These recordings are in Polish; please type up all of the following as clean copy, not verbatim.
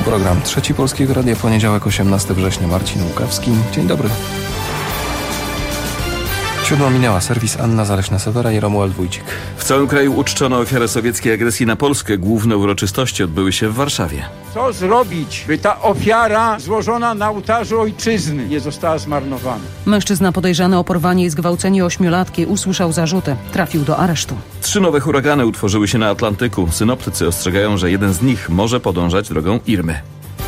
Program Trzeci Polskiego Radia, poniedziałek 18 września, Marcin Łukawski. Dzień dobry. 7 minęła. Serwis Anna Zaleśna-Sewera i Romuald Wójcik. W całym kraju uczczono ofiarę sowieckiej agresji na Polskę. Główne uroczystości odbyły się w Warszawie. Co zrobić, by ta ofiara złożona na ołtarzu ojczyzny nie została zmarnowana? Mężczyzna podejrzany o porwanie i zgwałcenie 8-latki usłyszał zarzuty. Trafił do aresztu. 3 nowe huragany utworzyły się na Atlantyku. Synoptycy ostrzegają, że jeden z nich może podążać drogą Irmy.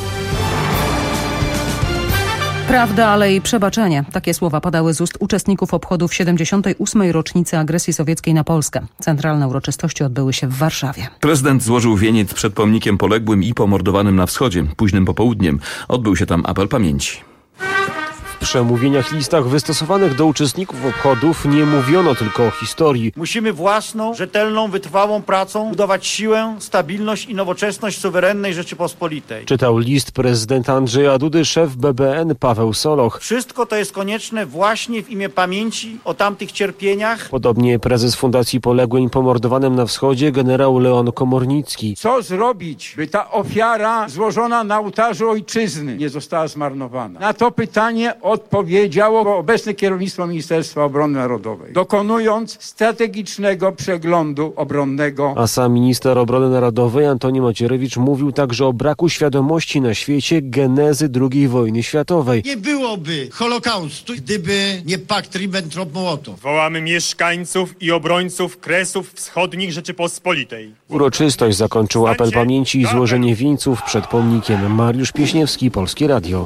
Prawda, ale i przebaczenie. Takie słowa padały z ust uczestników obchodów 78. rocznicy agresji sowieckiej na Polskę. Centralne uroczystości odbyły się w Warszawie. Prezydent złożył wieniec przed pomnikiem poległym i pomordowanym na wschodzie. Późnym popołudniem odbył się tam apel pamięci. W przemówieniach i listach wystosowanych do uczestników obchodów nie mówiono tylko o historii. Musimy własną, rzetelną, wytrwałą pracą budować siłę, stabilność i nowoczesność suwerennej Rzeczypospolitej. Czytał list prezydenta Andrzeja Dudy szef BBN Paweł Soloch. Wszystko to jest konieczne właśnie w imię pamięci o tamtych cierpieniach. Podobnie prezes Fundacji Poległym i Pomordowanym na Wschodzie generał Leon Komornicki. Co zrobić, by ta ofiara złożona na ołtarzu ojczyzny nie została zmarnowana? Na to pytanie odpowiedziało obecne kierownictwo Ministerstwa Obrony Narodowej, dokonując strategicznego przeglądu obronnego. A sam minister obrony narodowej Antoni Macierewicz mówił także o braku świadomości na świecie genezy II wojny światowej. Nie byłoby Holokaustu, gdyby nie pakt Ribbentrop-Mołotow. Wołamy mieszkańców i obrońców Kresów Wschodnich Rzeczypospolitej. Uroczystość zakończył apel pamięci i złożenie wieńców przed pomnikiem. Mariusz Pieśniewski, Polskie Radio.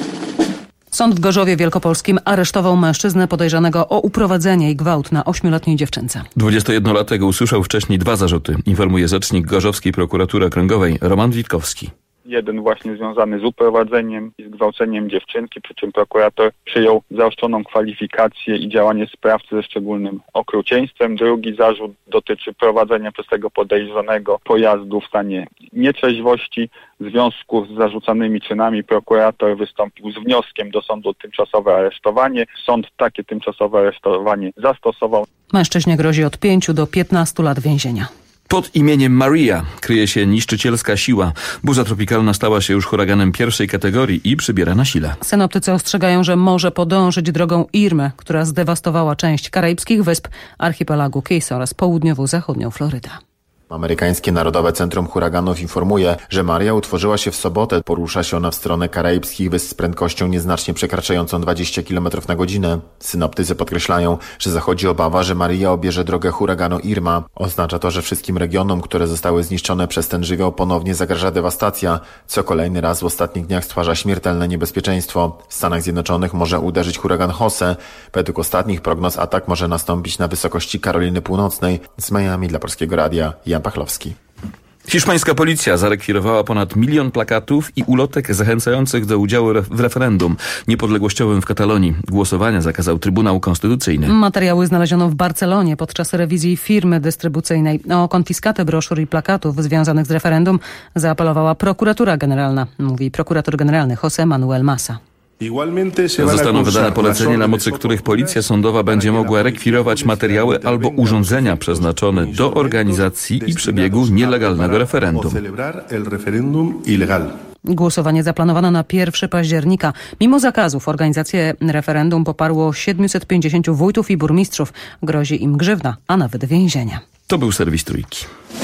Sąd w Gorzowie Wielkopolskim aresztował mężczyznę podejrzanego o uprowadzenie i gwałt na 8-letniej dziewczynce. 21-latek usłyszał wcześniej 2 zarzuty, informuje rzecznik Gorzowskiej Prokuratury Okręgowej Roman Witkowski. Jeden właśnie związany z uprowadzeniem i zgwałceniem dziewczynki, przy czym prokurator przyjął zaostrzoną kwalifikację i działanie sprawcy ze szczególnym okrucieństwem. Drugi zarzut dotyczy prowadzenia przez tego podejrzanego pojazdu w stanie nietrzeźwości. W związku z zarzucanymi czynami prokurator wystąpił z wnioskiem do sądu o tymczasowe aresztowanie. Sąd takie tymczasowe aresztowanie zastosował. Mężczyźnie grozi od 5 do 15 lat więzienia. Pod imieniem Maria kryje się niszczycielska siła. Burza tropikalna stała się już huraganem pierwszej kategorii i przybiera na sile. Synoptycy ostrzegają, że może podążyć drogą Irmy, która zdewastowała część karaibskich wysp, archipelagu Keys oraz południowo-zachodnią Florydę. Amerykańskie Narodowe Centrum Huraganów informuje, że Maria utworzyła się w sobotę. Porusza się ona w stronę karaibskich wysp z prędkością nieznacznie przekraczającą 20 km na godzinę. Synoptycy podkreślają, że zachodzi obawa, że Maria obierze drogę huraganu Irma. Oznacza to, że wszystkim regionom, które zostały zniszczone przez ten żywioł, ponownie zagraża dewastacja, co kolejny raz w ostatnich dniach stwarza śmiertelne niebezpieczeństwo. W Stanach Zjednoczonych może uderzyć huragan Jose. Według ostatnich prognoz atak może nastąpić na wysokości Karoliny Północnej. Z Miami dla Polskiego Radia Jan Pachlowski. Hiszpańska policja zarekwirowała ponad 1 milion plakatów i ulotek zachęcających do udziału w referendum niepodległościowym w Katalonii. Głosowania zakazał Trybunał Konstytucyjny. Materiały znaleziono w Barcelonie podczas rewizji firmy dystrybucyjnej. O konfiskatę broszur i plakatów związanych z referendum zaapelowała prokuratura generalna, mówi prokurator generalny José Manuel Massa. Zostaną wydane polecenia, na mocy których policja sądowa będzie mogła rekwirować materiały albo urządzenia przeznaczone do organizacji i przebiegu nielegalnego referendum. Głosowanie zaplanowano na 1 października. Mimo zakazów organizację referendum poparło 750 wójtów i burmistrzów. Grozi im grzywna, a nawet więzienie. To był serwis Trójki.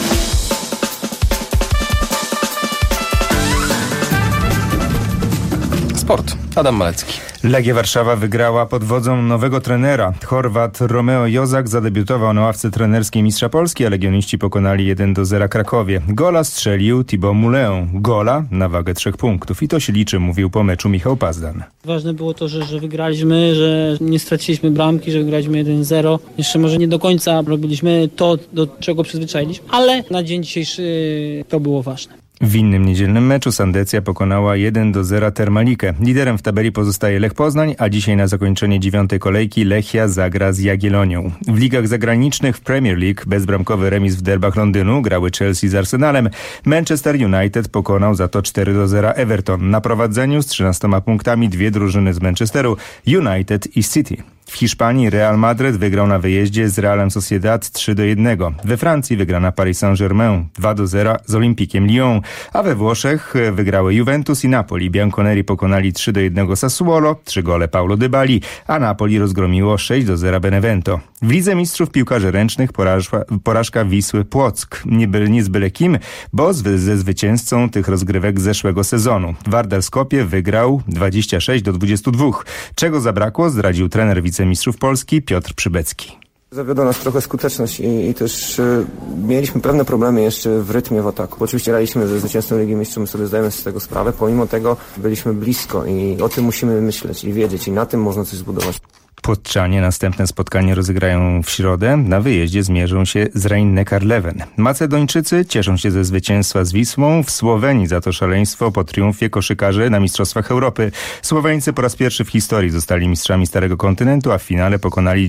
Sport. Adam Malecki. Legia Warszawa wygrała pod wodzą nowego trenera. Chorwat Romeo Jozak zadebiutował na ławce trenerskiej Mistrza Polski, a legioniści pokonali 1-0 Krakowie. Gola strzelił Thibaut Moulin. Gola na wagę 3 punktów. I to się liczy, mówił po meczu Michał Pazdan. Ważne było to, że wygraliśmy, że nie straciliśmy bramki, że wygraliśmy 1-0. Jeszcze może nie do końca robiliśmy to, do czego przyzwyczailiśmy, ale na dzień dzisiejszy to było ważne. W innym niedzielnym meczu Sandecja pokonała 1-0 Termalikę. Liderem w tabeli pozostaje Lech Poznań, a dzisiaj na zakończenie 9. kolejki Lechia zagra z Jagiellonią. W ligach zagranicznych w Premier League bezbramkowy remis w derbach Londynu grały Chelsea z Arsenalem. Manchester United pokonał za to 4-0 Everton. Na prowadzeniu z 13 punktami 2 drużyny z Manchesteru, United i City. W Hiszpanii Real Madrid wygrał na wyjeździe z Realem Sociedad 3-1. We Francji wygrana Paris Saint-Germain 2-0 z Olympiquem Lyon, a we Włoszech wygrały Juventus i Napoli. Bianconeri pokonali 3-1 Sassuolo, 3 gole Paulo Dybali, a Napoli rozgromiło 6-0 Benevento. W Lidze Mistrzów Piłkarzy Ręcznych porażka Wisły Płock. Nie z byle kim, bo ze zwycięzcą tych rozgrywek z zeszłego sezonu. Wardar Skopje wygrał 26-22. Czego zabrakło, zdradził trener wicemistrzów Polski Piotr Przybecki. Zawiodła nas trochę skuteczność i też mieliśmy pewne problemy jeszcze w rytmie w ataku. Oczywiście graliśmy ze zwycięzcą Ligi Mistrzów, my sobie zdajemy z tego sprawę. Pomimo tego byliśmy blisko i o tym musimy myśleć i wiedzieć i na tym można coś zbudować. Płotczanie następne spotkanie rozegrają w środę. Na wyjeździe zmierzą się z Rhein-Neckar-Löwen. Macedończycy cieszą się ze zwycięstwa z Wisłą. W Słowenii za to szaleństwo po triumfie koszykarzy na Mistrzostwach Europy. Słoweńcy po raz pierwszy w historii zostali mistrzami Starego Kontynentu, a w finale pokonali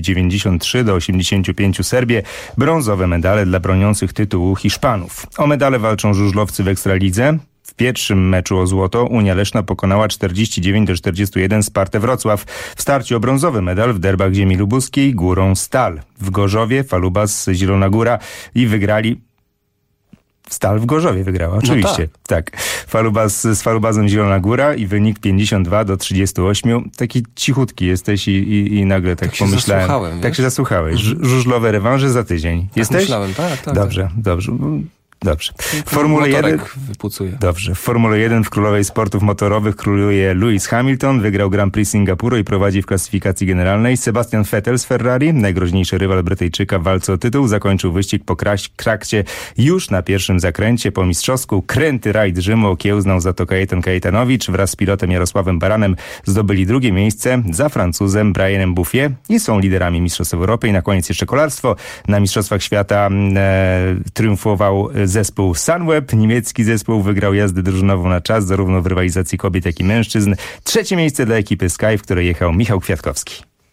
93-85 Serbię. Brązowe medale dla broniących tytułu Hiszpanów. O medale walczą żużlowcy w Ekstralidze. W pierwszym meczu o złoto Unia Leszna pokonała 49-41 Spartę Wrocław. W starciu o brązowy medal w derbach ziemi lubuskiej Górą Stal. W Gorzowie Falubas Zielona Góra i wygrali... Stal w Gorzowie wygrała, oczywiście. No tak. Z Falubazem Zielona Góra i wynik 52-38. Taki cichutki jesteś i nagle tak pomyślałem. Tak się zasłuchałeś. Żużlowe rewanże za tydzień. Jesteś? Myślałem, tak. Dobrze. W Formule 1 wypucuje. Dobrze. W Formule 1 w Królowej Sportów Motorowych króluje Lewis Hamilton, wygrał Grand Prix Singapuru i prowadzi w klasyfikacji generalnej. Sebastian Vettel z Ferrari, najgroźniejszy rywal Brytyjczyka w walce o tytuł, zakończył wyścig po krakcie już na pierwszym zakręcie. Po mistrzowsku kręty rajd Rzymu okiełznał za to Kajetan Kajetanowicz. Wraz z pilotem Jarosławem Baranem zdobyli drugie miejsce za Francuzem Brianem Bouffier i są liderami Mistrzostw Europy. I na koniec jeszcze kolarstwo. Na Mistrzostwach Świata triumfował zespół Sunweb. Niemiecki zespół wygrał jazdę drużynową na czas, zarówno w rywalizacji kobiet, jak i mężczyzn. Trzecie miejsce dla ekipy Sky, w której jechał Michał Kwiatkowski.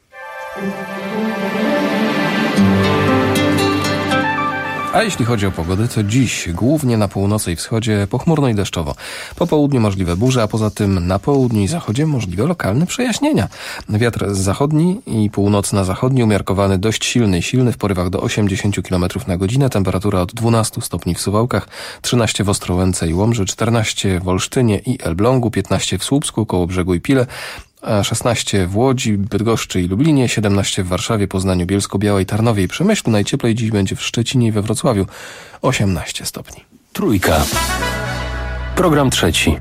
A jeśli chodzi o pogodę, to dziś głównie na północy i wschodzie pochmurno i deszczowo. Po południu możliwe burze, a poza tym na południu i zachodzie możliwe lokalne przejaśnienia. Wiatr zachodni i północno-zachodni umiarkowany dość silny w porywach do 80 km na godzinę. Temperatura od 12 stopni w Suwałkach, 13 w Ostrołęce i Łomży, 14 w Olsztynie i Elblągu, 15 w Słupsku, Kołobrzegu i Pile, 16 w Łodzi, Bydgoszczy i Lublinie, 17 w Warszawie, Poznaniu, Bielsko-Białej, Tarnowie i Przemyślu. Najcieplej dziś będzie w Szczecinie i we Wrocławiu, 18 stopni. Trójka. Program trzeci.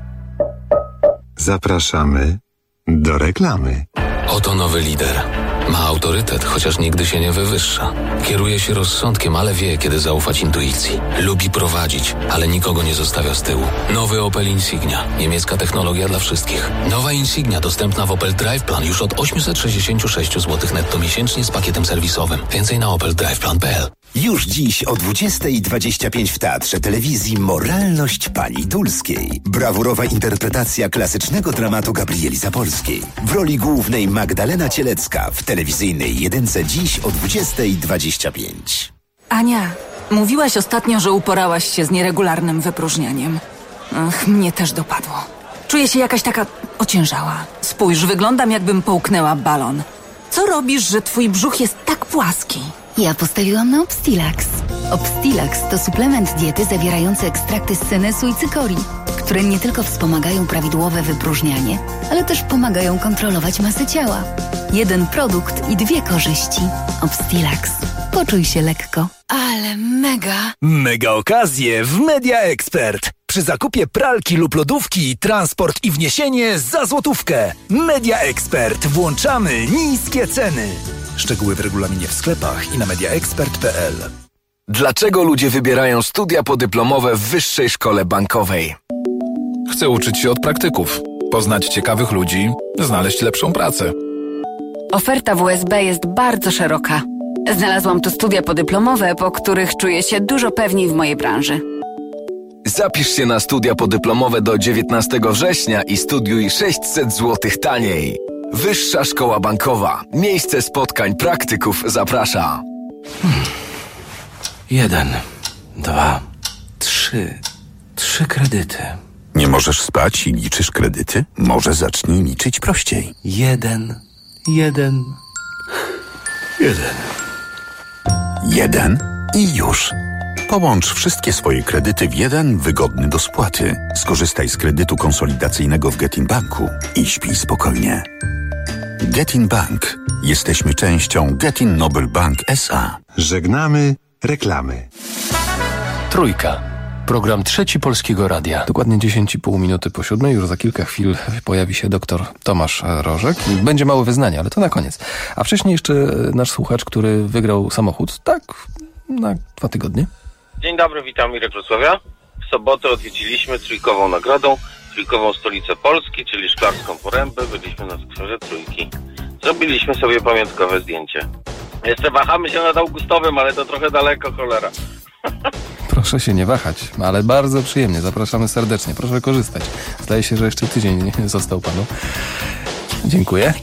Zapraszamy do reklamy. Oto nowy lider. Ma autorytet, chociaż nigdy się nie wywyższa. Kieruje się rozsądkiem, ale wie, kiedy zaufać intuicji. Lubi prowadzić, ale nikogo nie zostawia z tyłu. Nowy Opel Insignia. Niemiecka technologia dla wszystkich. Nowa Insignia dostępna w Opel Drive Plan już od 866 zł netto miesięcznie z pakietem serwisowym. Więcej na opeldriveplan.pl. Już dziś o 20:25 w Teatrze Telewizji Moralność Pani Dulskiej. Brawurowa interpretacja klasycznego dramatu Gabrieli Zapolskiej. W roli głównej Magdalena Cielecka w telewizyjnej jedynce dziś o 20:25. Ania, mówiłaś ostatnio, że uporałaś się z nieregularnym wypróżnianiem. Ach, mnie też dopadło. Czuję się jakaś taka ociężała. Spójrz, wyglądam jakbym połknęła balon. Co robisz, że twój brzuch jest tak płaski? Ja postawiłam na Obstilax. Obstilax to suplement diety zawierający ekstrakty z senesu i cykorii, które nie tylko wspomagają prawidłowe wypróżnianie, ale też pomagają kontrolować masę ciała. Jeden produkt i 2 korzyści. Obstilax. Poczuj się lekko. Ale mega! Mega okazje w Media Expert. Przy zakupie pralki lub lodówki, transport i wniesienie za złotówkę. Media Expert. Włączamy niskie ceny. Szczegóły w regulaminie w sklepach i na mediaexpert.pl. Dlaczego ludzie wybierają studia podyplomowe w Wyższej Szkole Bankowej? Chcę uczyć się od praktyków, poznać ciekawych ludzi, znaleźć lepszą pracę. Oferta WSB jest bardzo szeroka. Znalazłam tu studia podyplomowe, po których czuję się dużo pewniej w mojej branży. Zapisz się na studia podyplomowe do 19 września i studiuj 600 zł taniej. Wyższa Szkoła Bankowa. Miejsce spotkań praktyków zaprasza. 1, 2, 3. 3 kredyty. Nie możesz spać i liczysz kredyty? Może zacznij liczyć prościej. 1. Jeden i już. Połącz wszystkie swoje kredyty w jeden wygodny do spłaty. Skorzystaj z kredytu konsolidacyjnego w Getin Banku i śpij spokojnie. Getin Bank. Jesteśmy częścią Getin Noble Bank S.A. Żegnamy reklamy. Trójka. Program Trzeci Polskiego Radia. Dokładnie 10,5 minuty po 7. Już za kilka chwil pojawi się doktor Tomasz Rożek. Będzie małe wyznanie, ale to na koniec. A wcześniej jeszcze nasz słuchacz, który wygrał samochód, tak, na 2 tygodnie. Dzień dobry, witam Mirek Wrocławia. W sobotę odwiedziliśmy trójkową nagrodą, trójkową stolicę Polski, czyli Szklarską Porębę. Byliśmy na skwerze Trójki. Zrobiliśmy sobie pamiątkowe zdjęcie. Jeszcze wahamy się nad Augustowym, ale to trochę daleko, cholera. Proszę się nie wahać, ale bardzo przyjemnie. Zapraszamy serdecznie. Proszę korzystać. Zdaje się, że jeszcze tydzień został panu. Dziękuję.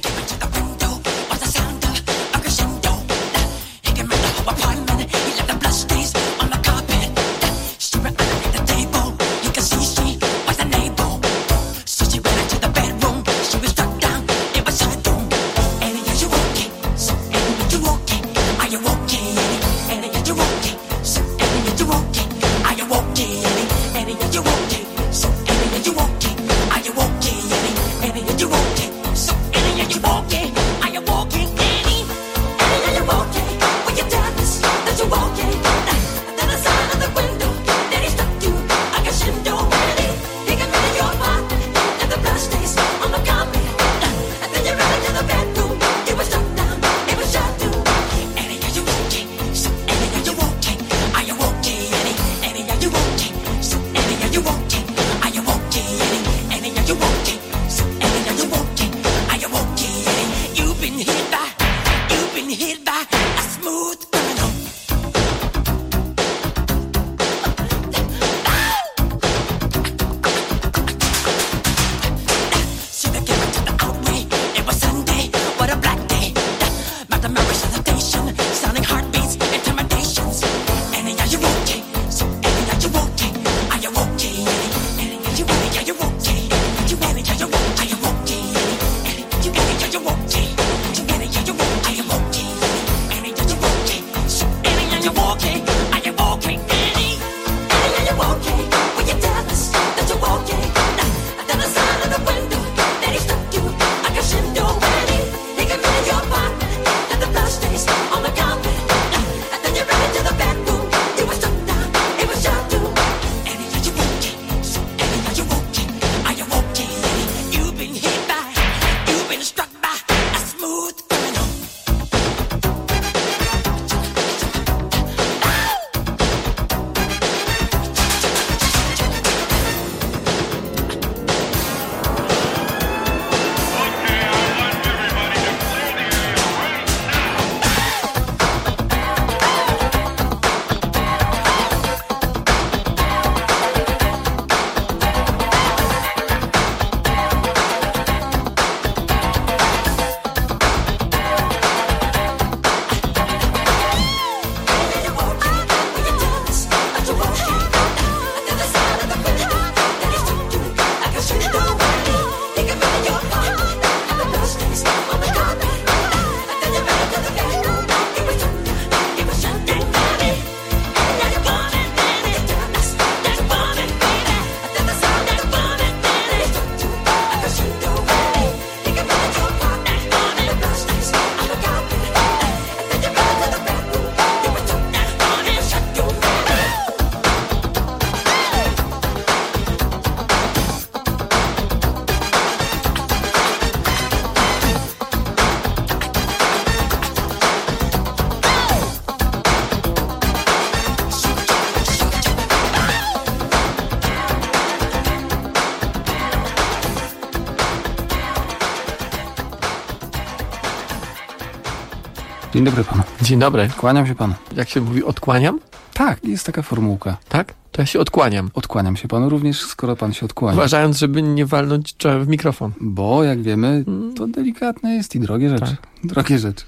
Dzień dobry panu. Dzień dobry. Kłaniam się panu. Jak się mówi, odkłaniam? Tak, jest taka formułka. Tak? To ja się odkłaniam. Odkłaniam się panu również, skoro pan się odkłania. Uważając, żeby nie walnąć czołem w mikrofon. Bo, jak wiemy, to delikatne jest i drogie rzeczy. Tak. Drogie rzeczy.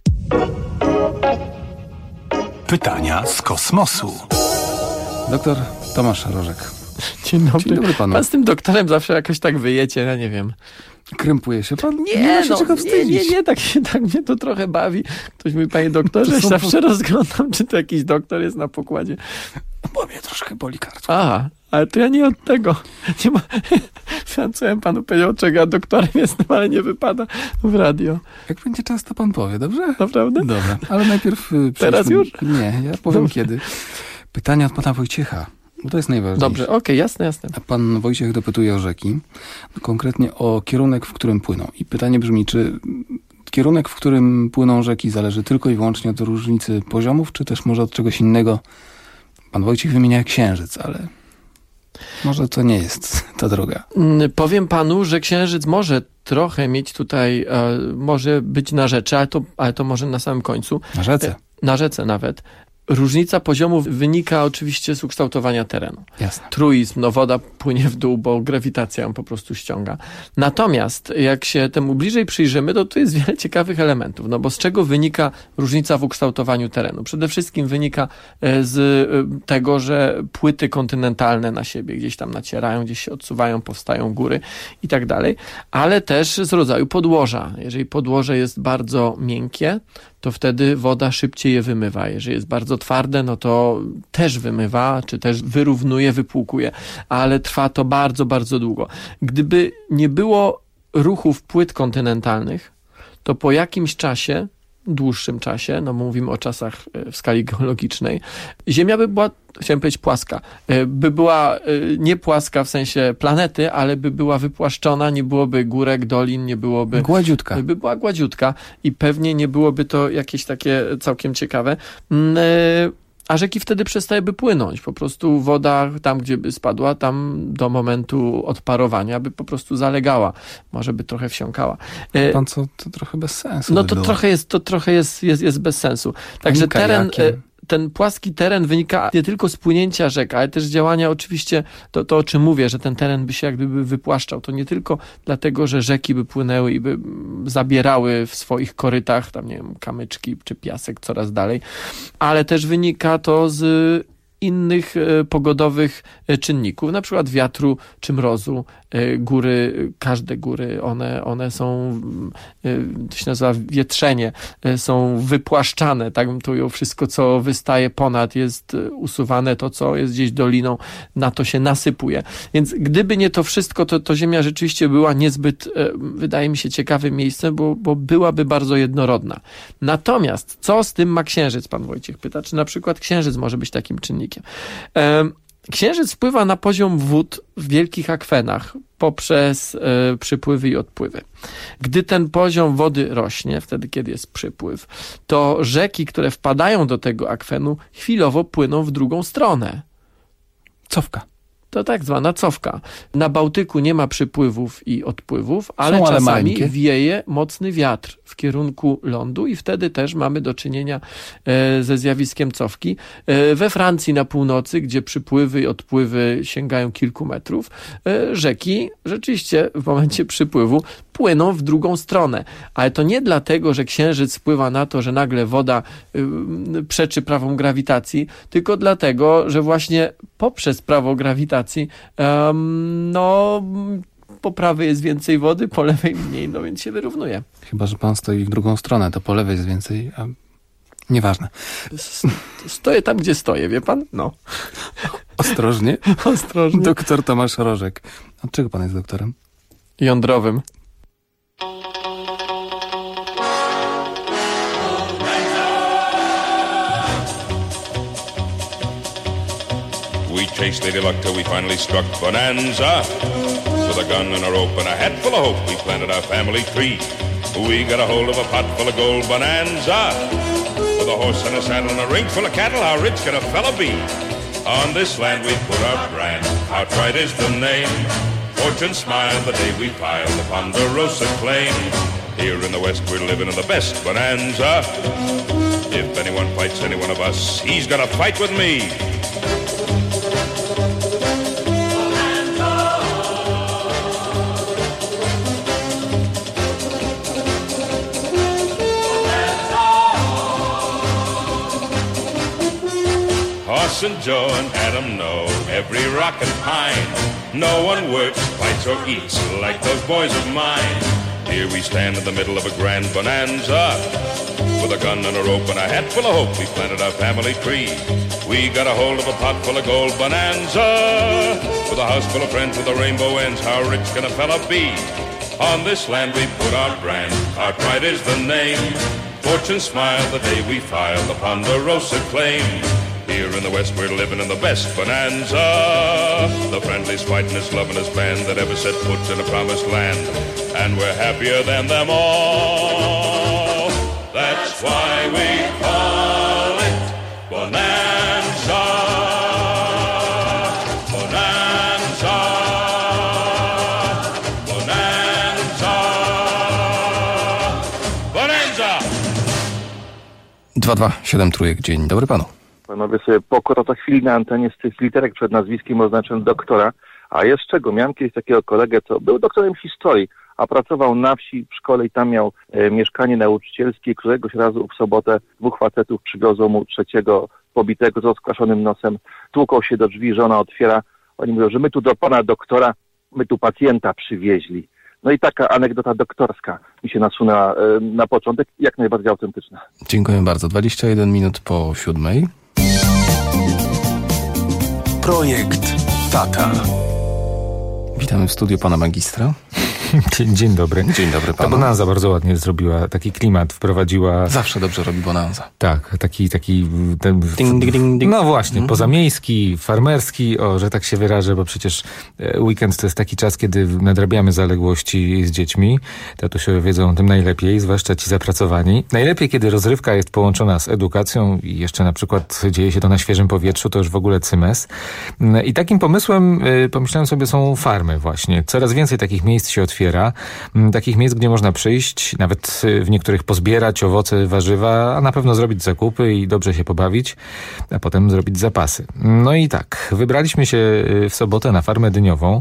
Pytania z kosmosu. Doktor Tomasz Rożek. Dzień dobry. Dzień dobry panu. Pan z tym doktorem zawsze jakoś tak wyjecie, ja nie wiem. Krępuje się pan? Nie ma się czego wstydzić. Nie, tak mnie to trochę bawi. Ktoś mówi, panie doktorze, zawsze rozglądam, czy to jakiś doktor jest na pokładzie. Bo mnie troszkę boli gardło. Aha, ale to ja nie od tego. Nie ma... Co ja panu powiedział, czego ja doktorem jestem, ale nie wypada w radio. Jak będzie czas, to pan powie, dobrze? Naprawdę? Dobra, ale najpierw... Teraz już? Nie, ja powiem kiedy. Pytanie od pana Wojciecha. Bo to jest najważniejsze. Dobrze, okej, jasne. A pan Wojciech dopytuje o rzeki, konkretnie o kierunek, w którym płyną. I pytanie brzmi, czy kierunek, w którym płyną rzeki, zależy tylko i wyłącznie od różnicy poziomów, czy też może od czegoś innego? Pan Wojciech wymienia Księżyc, ale może to nie jest ta droga. Powiem panu, że Księżyc może trochę mieć tutaj, może być na rzece, ale to może na samym końcu. Na rzece? Na rzece nawet. Różnica poziomów wynika oczywiście z ukształtowania terenu. Jasne. Truizm, woda płynie w dół, bo grawitacja ją po prostu ściąga. Natomiast jak się temu bliżej przyjrzymy, to tu jest wiele ciekawych elementów. Bo z czego wynika różnica w ukształtowaniu terenu? Przede wszystkim wynika z tego, że płyty kontynentalne na siebie gdzieś tam nacierają, gdzieś się odsuwają, powstają góry i tak dalej, ale też z rodzaju podłoża. Jeżeli podłoże jest bardzo miękkie, to wtedy woda szybciej je wymywa. Jeżeli jest bardzo twarde, no to też wymywa, czy też wyrównuje, wypłukuje. Ale trwa to bardzo, bardzo długo. Gdyby nie było ruchów płyt kontynentalnych, to po jakimś czasie, dłuższym czasie, no mówimy o czasach w skali geologicznej, Ziemia by była, chciałem powiedzieć płaska, by była nie płaska w sensie planety, ale by była wypłaszczona, nie byłoby górek, dolin, nie byłoby... Gładziutka. By była gładziutka i pewnie nie byłoby to jakieś takie całkiem ciekawe. A rzeki wtedy przestałyby płynąć. Po prostu woda tam, gdzie by spadła, tam do momentu odparowania by po prostu zalegała. Może by trochę wsiąkała. Pan co, to trochę bez sensu. No to trochę jest bez sensu. Także ten płaski teren wynika nie tylko z płynięcia rzek, ale też z działania oczywiście, to o czym mówię, że ten teren by się jak gdyby wypłaszczał. To nie tylko dlatego, że rzeki by płynęły i by zabierały w swoich korytach, tam nie wiem, kamyczki czy piasek coraz dalej, ale też wynika to z innych pogodowych czynników, na przykład wiatru czy mrozu. Góry, każde góry, one są, to się nazywa wietrzenie, są wypłaszczane, tak bym to ujął, wszystko co wystaje ponad jest usuwane, to co jest gdzieś doliną, na to się nasypuje. Więc gdyby nie to wszystko, to Ziemia rzeczywiście była niezbyt, wydaje mi się, ciekawym miejscem, bo byłaby bardzo jednorodna. Natomiast co z tym ma Księżyc, pan Wojciech pyta, czy na przykład Księżyc może być takim czynnikiem? Księżyc wpływa na poziom wód w wielkich akwenach poprzez przypływy i odpływy. Gdy ten poziom wody rośnie, wtedy kiedy jest przypływ, to rzeki, które wpadają do tego akwenu, chwilowo płyną w drugą stronę. Cofka. To tak zwana cofka. Na Bałtyku nie ma przypływów i odpływów, ale Są czasami malinkie. wieje mocny wiatr w kierunku lądu i wtedy też mamy do czynienia ze zjawiskiem cofki. We Francji na północy, gdzie przypływy i odpływy sięgają kilku metrów, rzeki rzeczywiście w momencie przypływu płyną w drugą stronę. Ale to nie dlatego, że Księżyc wpływa na to, że nagle woda przeczy prawom grawitacji, tylko dlatego, że właśnie poprzez prawo grawitacji po prawej jest więcej wody, po lewej mniej, no więc się wyrównuje. Chyba że pan stoi w drugą stronę, to po lewej jest więcej, a nieważne. Stoję tam, gdzie stoję, wie pan? No. Ostrożnie. Ostrożnie. Doktor Tomasz Rożek. Od czego pan jest doktorem? Jądrowym. We chased Lady Luck till we finally struck Bonanza. With a gun and a rope and a hat full of hope, we planted our family tree. We got a hold of a pot full of gold Bonanza. With a horse and a saddle and a ring full of cattle, how rich can a fella be? On this land we put our brand, outright is the name. Fortune smiled the day we filed the Ponderosa claim. Here in the West we're living in the best Bonanza. If anyone fights any one of us, he's gonna fight with me. Alice and Joe and Adam know every rock and pine. No one works, fights, or eats like those boys of mine. Here we stand in the middle of a grand bonanza. With a gun and a rope and a hat full of hope, we planted our family tree. We got a hold of a pot full of gold bonanza. With a house full of friends with a rainbow ends, how rich can a fella be? On this land we put our brand, our pride is the name. Fortune smiled the day we filed the Ponderosa claim. Here in the West we're living in the best bonanza. The friendliest, fightingest, lovingest band that ever set foot in a promised land. And we're happier than them all. That's why we call it bonanza. Bonanza. Bonanza. Bonanza. 227 Trójek. Dzień dobry panu. Panowie sobie pokora to chwili na antenie z tych literek przed nazwiskiem oznaczam doktora. A jest czego? Miałem kiedyś takiego kolegę, co był doktorem historii, a pracował na wsi, w szkole i tam miał mieszkanie nauczycielskie. Któregoś razu w sobotę dwóch facetów przywiozło mu trzeciego pobitego z rozkwaszonym nosem. Tłukał się do drzwi, żona otwiera. Oni mówią, że my tu do pana doktora, my tu pacjenta przywieźli. No i taka anegdota doktorska mi się nasunęła na początek, jak najbardziej autentyczna. Dziękuję bardzo. 21 minut po 7. Projekt Tata. Witamy w studiu pana magistra. Dzień dobry. Dzień dobry panu. Ta bonanza bardzo ładnie zrobiła, taki klimat wprowadziła. Zawsze dobrze robi bonanza. Tak, taki ten, ding, ding, ding, ding. No właśnie, pozamiejski, farmerski, że tak się wyrażę, bo przecież weekend to jest taki czas, kiedy nadrabiamy zaległości z dziećmi. Tatusiowie wiedzą o tym najlepiej, zwłaszcza ci zapracowani. Najlepiej, kiedy rozrywka jest połączona z edukacją i jeszcze na przykład dzieje się to na świeżym powietrzu, to już w ogóle cymes. I takim pomysłem, pomyślałem sobie, są farmy właśnie. Coraz więcej takich miejsc się otwiera. Takich miejsc, gdzie można przyjść, nawet w niektórych pozbierać owoce, warzywa, a na pewno zrobić zakupy i dobrze się pobawić, a potem zrobić zapasy. No i tak, wybraliśmy się w sobotę na farmę dyniową.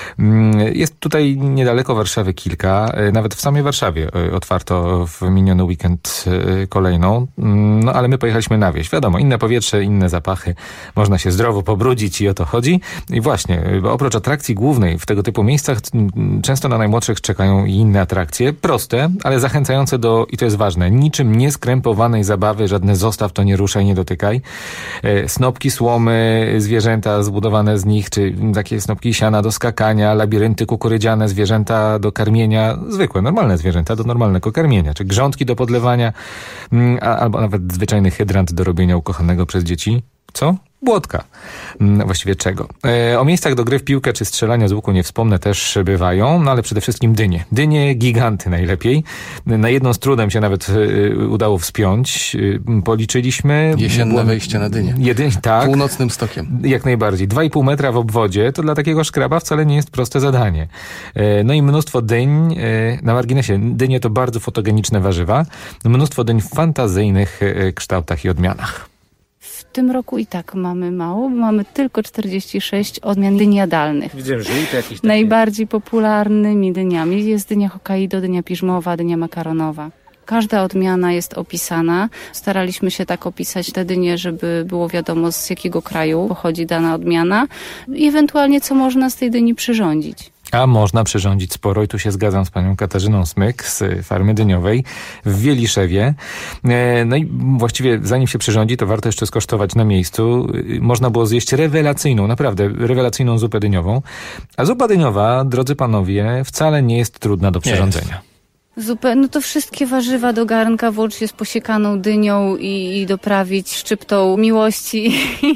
Jest tutaj niedaleko Warszawy kilka, nawet w samej Warszawie otwarto w miniony weekend kolejną, no ale my pojechaliśmy na wieś. Wiadomo, inne powietrze, inne zapachy, można się zdrowo pobrudzić i o to chodzi. I właśnie, bo oprócz atrakcji głównej w tego typu miejscach często na najmłodszych czekają i inne atrakcje, proste, ale zachęcające do, i to jest ważne, niczym nieskrępowanej zabawy, żadne zostaw to nie ruszaj, nie dotykaj. Snopki słomy, zwierzęta zbudowane z nich, czy takie snopki siana do skakania, labirynty kukurydziane, zwierzęta do karmienia, zwykłe, normalne zwierzęta do normalnego karmienia, czy grządki do podlewania, albo nawet zwyczajny hydrant do robienia ukochanego przez dzieci. Co? Błotka. Właściwie czego? O miejscach do gry w piłkę czy strzelania z łuku nie wspomnę, też bywają, no ale przede wszystkim dynie. Dynie giganty najlepiej. Na jedną z trudem się nawet udało wspiąć. Policzyliśmy. Jesienne wejście na dynię. Tak. Północnym stokiem. Jak najbardziej. 2,5 metra w obwodzie to dla takiego szkraba wcale nie jest proste zadanie. No i mnóstwo dyń. Na marginesie, dynie to bardzo fotogeniczne warzywa. Mnóstwo dyń w fantazyjnych kształtach i odmianach. W tym roku i tak mamy mało, bo mamy tylko 46 odmian dyni jadalnych. Widzę, żółte jakieś takie. Najbardziej popularnymi dyniami jest dynia Hokkaido, dynia piżmowa, dynia makaronowa. Każda odmiana jest opisana. Staraliśmy się tak opisać te dynie, żeby było wiadomo, z jakiego kraju pochodzi dana odmiana i ewentualnie co można z tej dyni przyrządzić. A można przyrządzić sporo i tu się zgadzam z panią Katarzyną Smyk z farmy dyniowej w Wieliszewie. No i właściwie zanim się przyrządzi, to warto jeszcze skosztować na miejscu. Można było zjeść rewelacyjną, naprawdę rewelacyjną zupę dyniową. A zupa dyniowa, drodzy panowie, wcale nie jest trudna do przyrządzenia. Zupę, no to wszystkie warzywa do garnka włącznie z posiekaną dynią i doprawić szczyptą miłości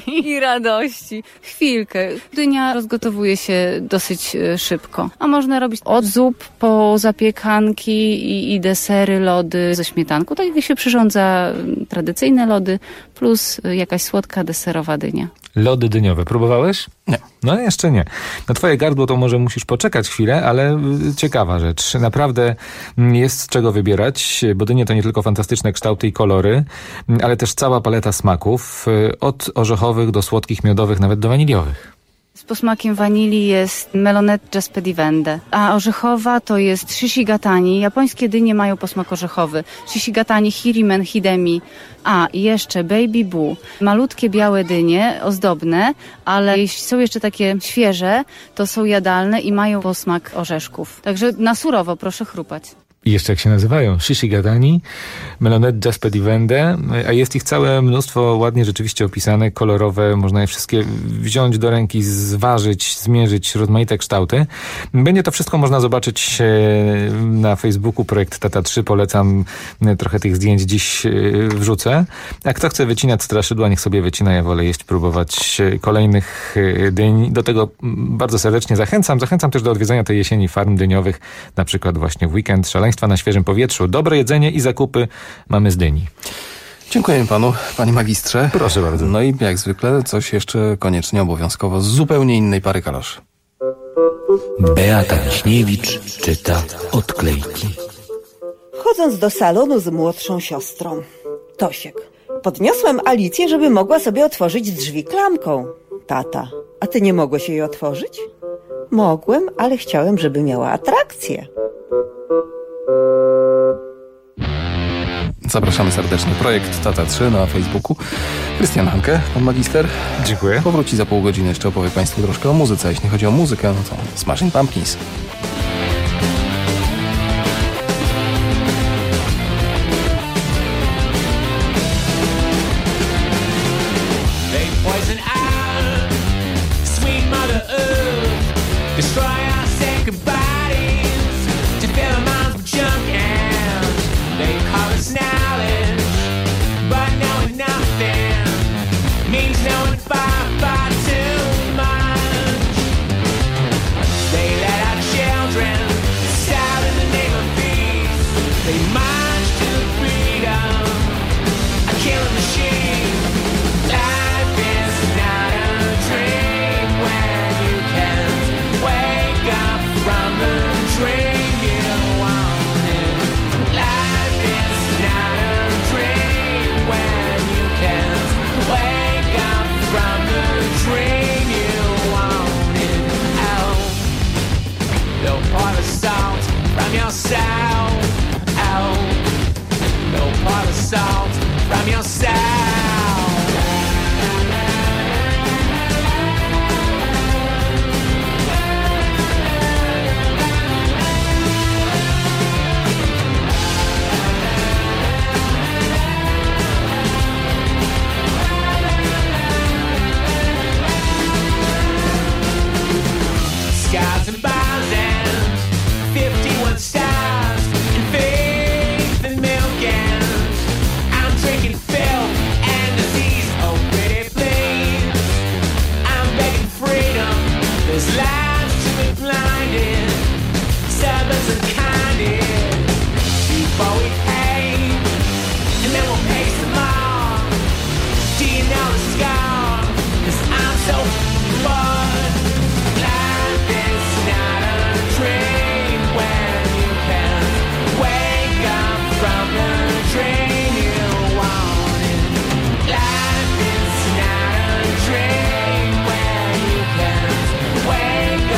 i radości. Chwilkę. Dynia rozgotowuje się dosyć szybko. A można robić od zup po zapiekanki i desery, lody ze śmietanką. Tak jak się przyrządza tradycyjne lody plus jakaś słodka deserowa dynia. Lody dyniowe. Próbowałeś? Nie. No jeszcze nie. Na twoje gardło to może musisz poczekać chwilę, ale ciekawa rzecz. Naprawdę jest z czego wybierać, bo dynie to nie tylko fantastyczne kształty i kolory, ale też cała paleta smaków, od orzechowych do słodkich, miodowych, nawet do waniliowych. Z posmakiem wanilii jest Meloneggia spedivende, a orzechowa to jest Shishigatani. Japońskie dynie mają posmak orzechowy. Shishigatani Hirimen Hidemi. A, i jeszcze Baby Boo. Malutkie białe dynie, ozdobne, ale jeśli są jeszcze takie świeże, to są jadalne i mają posmak orzeszków. Także na surowo proszę chrupać. I jeszcze jak się nazywają? Shishigatani, Meloneggia spedivende, a jest ich całe mnóstwo ładnie rzeczywiście opisane, kolorowe, można je wszystkie wziąć do ręki, zważyć, zmierzyć, rozmaite kształty. Będzie to wszystko można zobaczyć na Facebooku, projekt Tata 3, polecam, trochę tych zdjęć dziś wrzucę. A kto chce wycinać straszydła, niech sobie wycina, ja wolę jeść, próbować kolejnych dyń. Do tego bardzo serdecznie zachęcam. Zachęcam też do odwiedzenia tej jesieni farm dyniowych, na przykład właśnie w weekend, szaleństwa na świeżym powietrzu, dobre jedzenie i zakupy mamy z dyni. Dziękuję panu, panie magistrze. Proszę bardzo. No i jak zwykle coś jeszcze koniecznie, obowiązkowo z zupełnie innej pary kaloszy. Beata Wiśniewicz czyta odklejki. Chodząc do salonu z młodszą siostrą. Tosiek. Podniosłem Alicję, żeby mogła sobie otworzyć drzwi klamką. Tata. A ty nie mogłeś jej otworzyć? Mogłem, ale chciałem, żeby miała atrakcję. Zapraszamy serdecznie. Projekt Tata 3 na Facebooku. Krystian Hanke, pan magister. Dziękuję. Powróci za pół godziny. Jeszcze opowie państwu troszkę o muzyce. Jeśli chodzi o muzykę, no to Smashing Pumpkins. Wake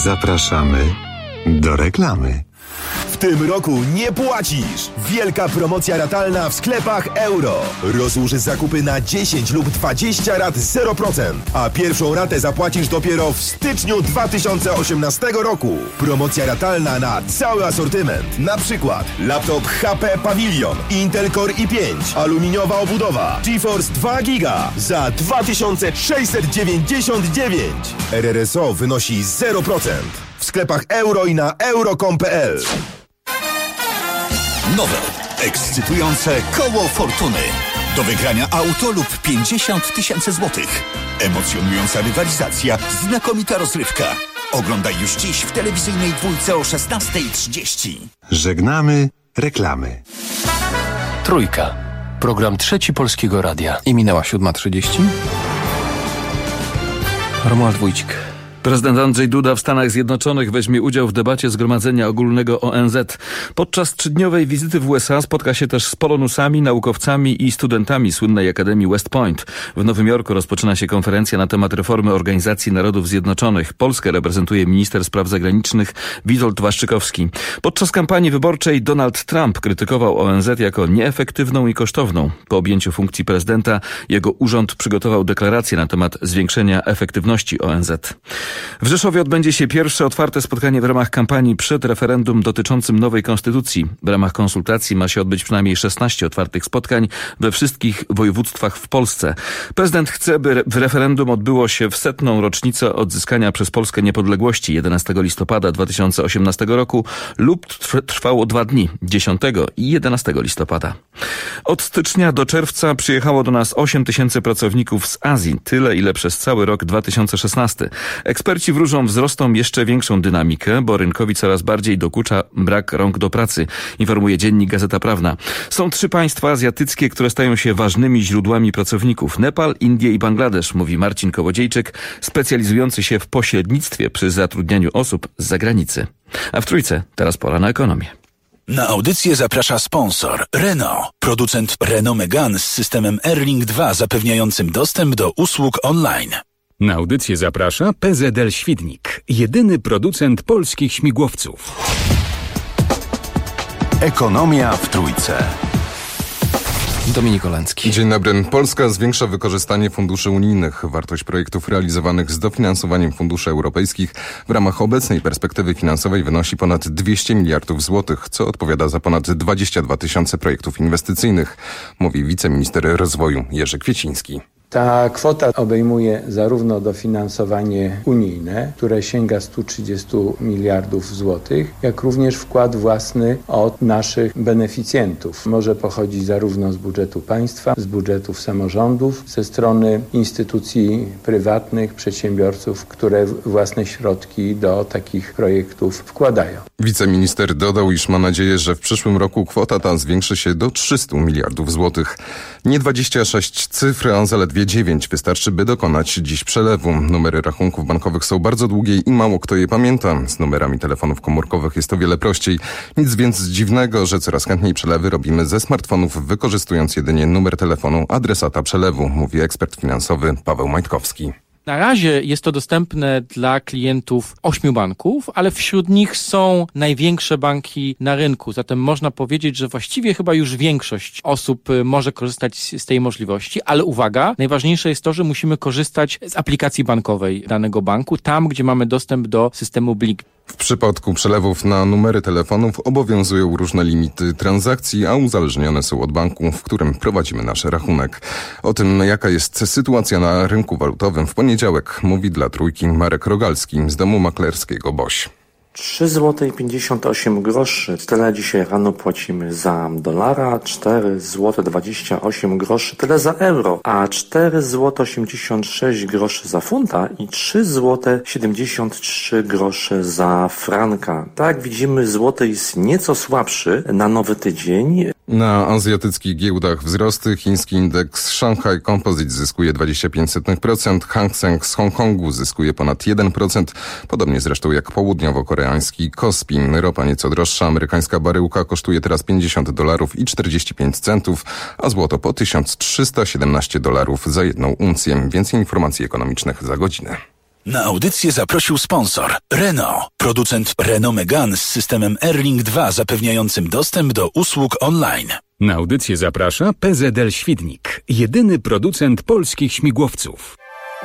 Zapraszamy do reklamy. W tym roku nie płacisz! Wielka promocja ratalna w sklepach Euro. Rozłóż zakupy na 10 lub 20 rat 0%, a pierwszą ratę zapłacisz dopiero w styczniu 2018 roku. Promocja ratalna na cały asortyment. Na przykład laptop HP Pavilion, Intel Core i5, aluminiowa obudowa, GeForce 2 GB za 2699. RRSO wynosi 0%. W sklepach Euro i na euro.com.pl. Nowe, ekscytujące koło fortuny. Do wygrania auto lub 50 000 złotych. Emocjonująca rywalizacja, znakomita rozrywka. Oglądaj już dziś w telewizyjnej dwójce o 16:30. Żegnamy reklamy. Trójka. Program Trzeci Polskiego Radia. I minęła 7:30. Romuald Wójcik. Prezydent Andrzej Duda w Stanach Zjednoczonych weźmie udział w debacie Zgromadzenia Ogólnego ONZ. Podczas 3-dniowej wizyty w USA spotka się też z polonusami, naukowcami i studentami słynnej Akademii West Point. W Nowym Jorku rozpoczyna się konferencja na temat reformy Organizacji Narodów Zjednoczonych. Polskę reprezentuje minister spraw zagranicznych Witold Waszczykowski. Podczas kampanii wyborczej Donald Trump krytykował ONZ jako nieefektywną i kosztowną. Po objęciu funkcji prezydenta jego urząd przygotował deklarację na temat zwiększenia efektywności ONZ. W Rzeszowie odbędzie się pierwsze otwarte spotkanie w ramach kampanii przed referendum dotyczącym nowej konstytucji. W ramach konsultacji ma się odbyć przynajmniej 16 otwartych spotkań we wszystkich województwach w Polsce. Prezydent chce, by w referendum odbyło się w 100. rocznicę odzyskania przez Polskę niepodległości 11 listopada 2018 roku lub trwało 2 dni, 10 i 11 listopada. Od stycznia do czerwca przyjechało do nas 8 000 pracowników z Azji, tyle ile przez cały rok 2016. Eksperci wróżą wzrostom jeszcze większą dynamikę, bo rynkowi coraz bardziej dokucza brak rąk do pracy, informuje dziennik Gazeta Prawna. Są 3 państwa azjatyckie, które stają się ważnymi źródłami pracowników. Nepal, Indie i Bangladesz, mówi Marcin Kołodziejczyk, specjalizujący się w pośrednictwie przy zatrudnianiu osób z zagranicy. A w Trójce teraz pora na ekonomię. Na audycję zaprasza sponsor Renault, producent Renault Megane z systemem Airlink 2 zapewniającym dostęp do usług online. Na audycję zaprasza PZL Świdnik, jedyny producent polskich śmigłowców. Ekonomia w Trójce. Dominik Oleński. Dzień dobry. Polska zwiększa wykorzystanie funduszy unijnych. Wartość projektów realizowanych z dofinansowaniem funduszy europejskich w ramach obecnej perspektywy finansowej wynosi ponad 200 miliardów złotych, co odpowiada za ponad 22 000 projektów inwestycyjnych, mówi wiceminister rozwoju Jerzy Kwieciński. Ta kwota obejmuje zarówno dofinansowanie unijne, które sięga 130 miliardów złotych, jak również wkład własny od naszych beneficjentów. Może pochodzić zarówno z budżetu państwa, z budżetów samorządów, ze strony instytucji prywatnych, przedsiębiorców, które własne środki do takich projektów wkładają. Wiceminister dodał, iż ma nadzieję, że w przyszłym roku kwota ta zwiększy się do 300 miliardów złotych. Nie 26 cyfr, a zaledwie 9 wystarczy, by dokonać dziś przelewu. Numery rachunków bankowych są bardzo długie i mało kto je pamięta. Z numerami telefonów komórkowych jest o wiele prościej. Nic więc dziwnego, że coraz chętniej przelewy robimy ze smartfonów, wykorzystując jedynie numer telefonu adresata przelewu, mówi ekspert finansowy Paweł Majtkowski. Na razie jest to dostępne dla klientów 8 banków, ale wśród nich są największe banki na rynku. Zatem można powiedzieć, że właściwie chyba już większość osób może korzystać z tej możliwości, ale uwaga, najważniejsze jest to, że musimy korzystać z aplikacji bankowej danego banku, tam gdzie mamy dostęp do systemu BLIK. W przypadku przelewów na numery telefonów obowiązują różne limity transakcji, a uzależnione są od banku, w którym prowadzimy nasz rachunek. O tym, jaka jest sytuacja na rynku walutowym w poniedziałek, mówi dla Trójki Marek Rogalski z domu maklerskiego BOŚ. 3,58 zł. Tyle dzisiaj rano płacimy za dolara, 4,28 zł tyle za euro, a 4,86 zł za funta i 3,73 zł za franka. Tak jak widzimy, złoty jest nieco słabszy na nowy tydzień. Na azjatyckich giełdach wzrosty. Chiński indeks Shanghai Composite zyskuje 0,25%, Hang Seng z Hongkongu zyskuje ponad 1%, podobnie zresztą jak południowo-koreański Kospi. Ropa nieco droższa, amerykańska baryłka kosztuje teraz $50,45, a złoto po $1317 za 1 uncję. Więcej informacji ekonomicznych za godzinę. Na audycję zaprosił sponsor Renault, producent Renault Megane z systemem Airlink 2 zapewniającym dostęp do usług online. Na audycję zaprasza PZL Świdnik, jedyny producent polskich śmigłowców.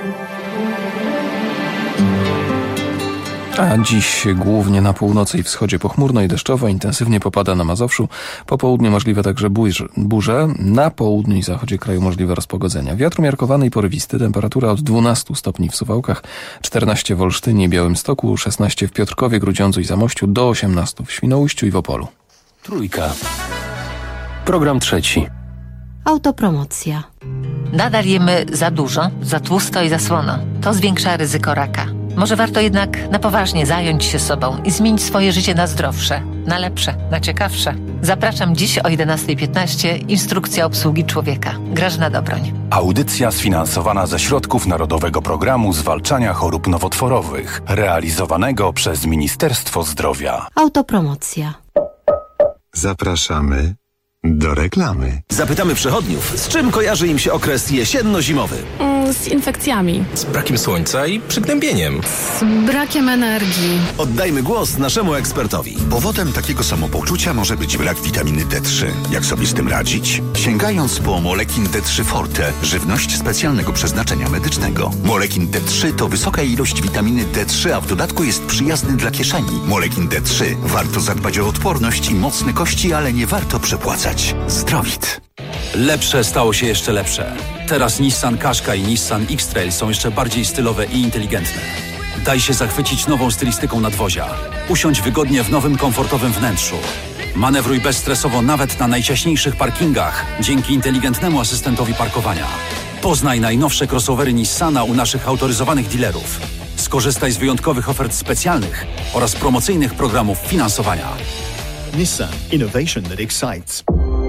A dziś głównie na północy i wschodzie pochmurno i deszczowo, intensywnie popada na Mazowszu. Po południu możliwe także burze. Na południu i zachodzie kraju możliwe rozpogodzenia. Wiatr umiarkowany i porywisty. Temperatura od 12 stopni w Suwałkach, 14 w Olsztynie i Białymstoku, 16 w Piotrkowie, Grudziądzu i Zamościu, do 18 w Świnoujściu i w Opolu. Trójka. Program trzeci. Autopromocja. Nadal jemy za dużo, za tłusto i za słono. To zwiększa ryzyko raka. Może warto jednak na poważnie zająć się sobą i zmienić swoje życie na zdrowsze, na lepsze, na ciekawsze. Zapraszam dziś o 11:15. Instrukcja obsługi człowieka. Grażyna Dobroń. Audycja sfinansowana ze środków Narodowego Programu Zwalczania Chorób Nowotworowych, realizowanego przez Ministerstwo Zdrowia. Autopromocja. Zapraszamy do reklamy. Zapytamy przechodniów, z czym kojarzy im się okres jesienno-zimowy? Z infekcjami. Z brakiem słońca i przygnębieniem. Z brakiem energii. Oddajmy głos naszemu ekspertowi. Powodem takiego samopoczucia może być brak witaminy D3. Jak sobie z tym radzić? Sięgając po Molekin D3 Forte, żywność specjalnego przeznaczenia medycznego. Molekin D3 to wysoka ilość witaminy D3, a w dodatku jest przyjazny dla kieszeni. Molekin D3. Warto zadbać o odporność i mocne kości, ale nie warto przepłacać. Zdrowit. Lepsze stało się jeszcze lepsze. Teraz Nissan Qashqai i Nissan X-Trail są jeszcze bardziej stylowe i inteligentne. Daj się zachwycić nową stylistyką nadwozia. Usiądź wygodnie w nowym, komfortowym wnętrzu. Manewruj bezstresowo nawet na najciaśniejszych parkingach dzięki inteligentnemu asystentowi parkowania. Poznaj najnowsze crossovery Nissana u naszych autoryzowanych dealerów. Skorzystaj z wyjątkowych ofert specjalnych oraz promocyjnych programów finansowania. Nissan. Innovation that excites.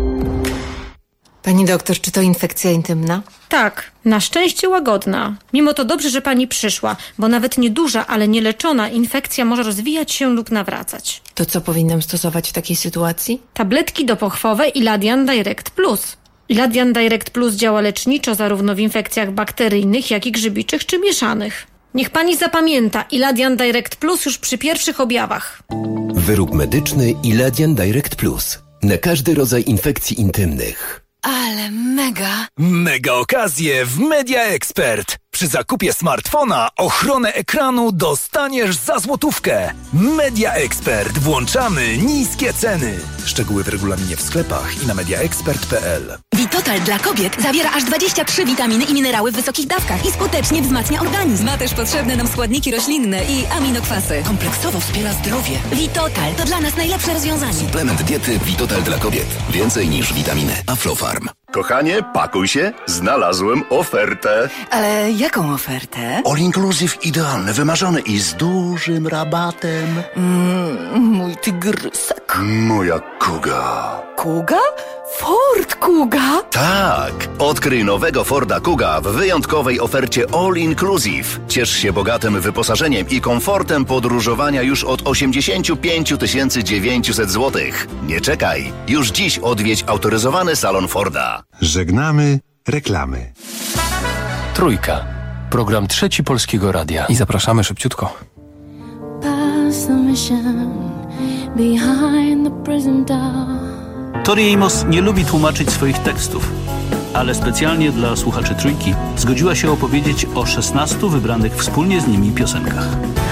Pani doktor, czy to infekcja intymna? Tak, na szczęście łagodna. Mimo to dobrze, że pani przyszła, bo nawet nieduża, ale nieleczona infekcja może rozwijać się lub nawracać. To co powinnam stosować w takiej sytuacji? Tabletki dopochwowe Iladian Direct Plus. Iladian Direct Plus działa leczniczo zarówno w infekcjach bakteryjnych, jak i grzybiczych czy mieszanych. Niech pani zapamięta Iladian Direct Plus już przy pierwszych objawach. Wyrób medyczny Iladian Direct Plus. Na każdy rodzaj infekcji intymnych. Ale mega! Mega okazje w Media Expert. Przy zakupie smartfona ochronę ekranu dostaniesz za złotówkę. Media Expert. Włączamy niskie ceny. Szczegóły w regulaminie w sklepach i na mediaexpert.pl. Vitotal dla kobiet zawiera aż 23 witaminy i minerały w wysokich dawkach i skutecznie wzmacnia organizm. Ma też potrzebne nam składniki roślinne i aminokwasy. Kompleksowo wspiera zdrowie. Vitotal to dla nas najlepsze rozwiązanie. Suplement diety Vitotal dla kobiet. Więcej niż witaminy. Aflofarm. Kochanie, pakuj się. Znalazłem ofertę. Ale jaką ofertę? All inclusive, idealny, wymarzony i z dużym rabatem. Mój tygrysek. Moja Kuga. Kuga? Ford Kuga? Tak! Odkryj nowego Forda Kuga w wyjątkowej ofercie All Inclusive. Ciesz się bogatym wyposażeniem i komfortem podróżowania już od 85 900 zł. Nie czekaj! Już dziś odwiedź autoryzowany salon Forda. Żegnamy reklamy. Trójka. Program Trzeci Polskiego Radia. I zapraszamy szybciutko. Past the mission, behind the prison door. Tori Amos nie lubi tłumaczyć swoich tekstów, ale specjalnie dla słuchaczy Trójki zgodziła się opowiedzieć o 16 wybranych wspólnie z nimi piosenkach.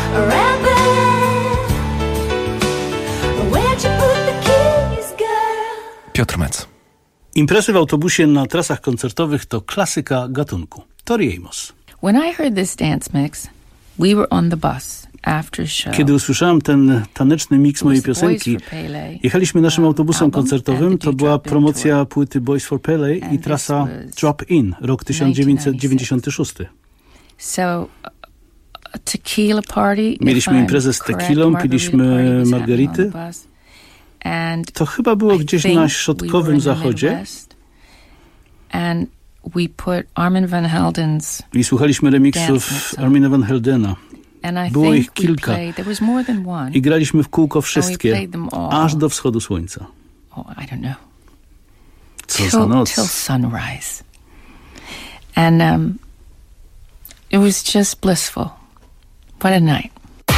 Piotr Mec. Imprezy w autobusie na trasach koncertowych to klasyka gatunku. Tori Amos. When I heard this dance mix, we were on the bus. Kiedy usłyszałem ten taneczny miks mojej piosenki, jechaliśmy naszym autobusem koncertowym. To była promocja płyty Boys for Pele i trasa Drop In, rok 1996. Mieliśmy imprezę z tequilą, piliśmy margarity. To chyba było gdzieś na środkowym zachodzie. I słuchaliśmy remiksów Armina Van Heldena. Było ich kilka i graliśmy w kółko wszystkie, aż do wschodu słońca. Co za noc. Till sunrise. And it was just blissful. What a night.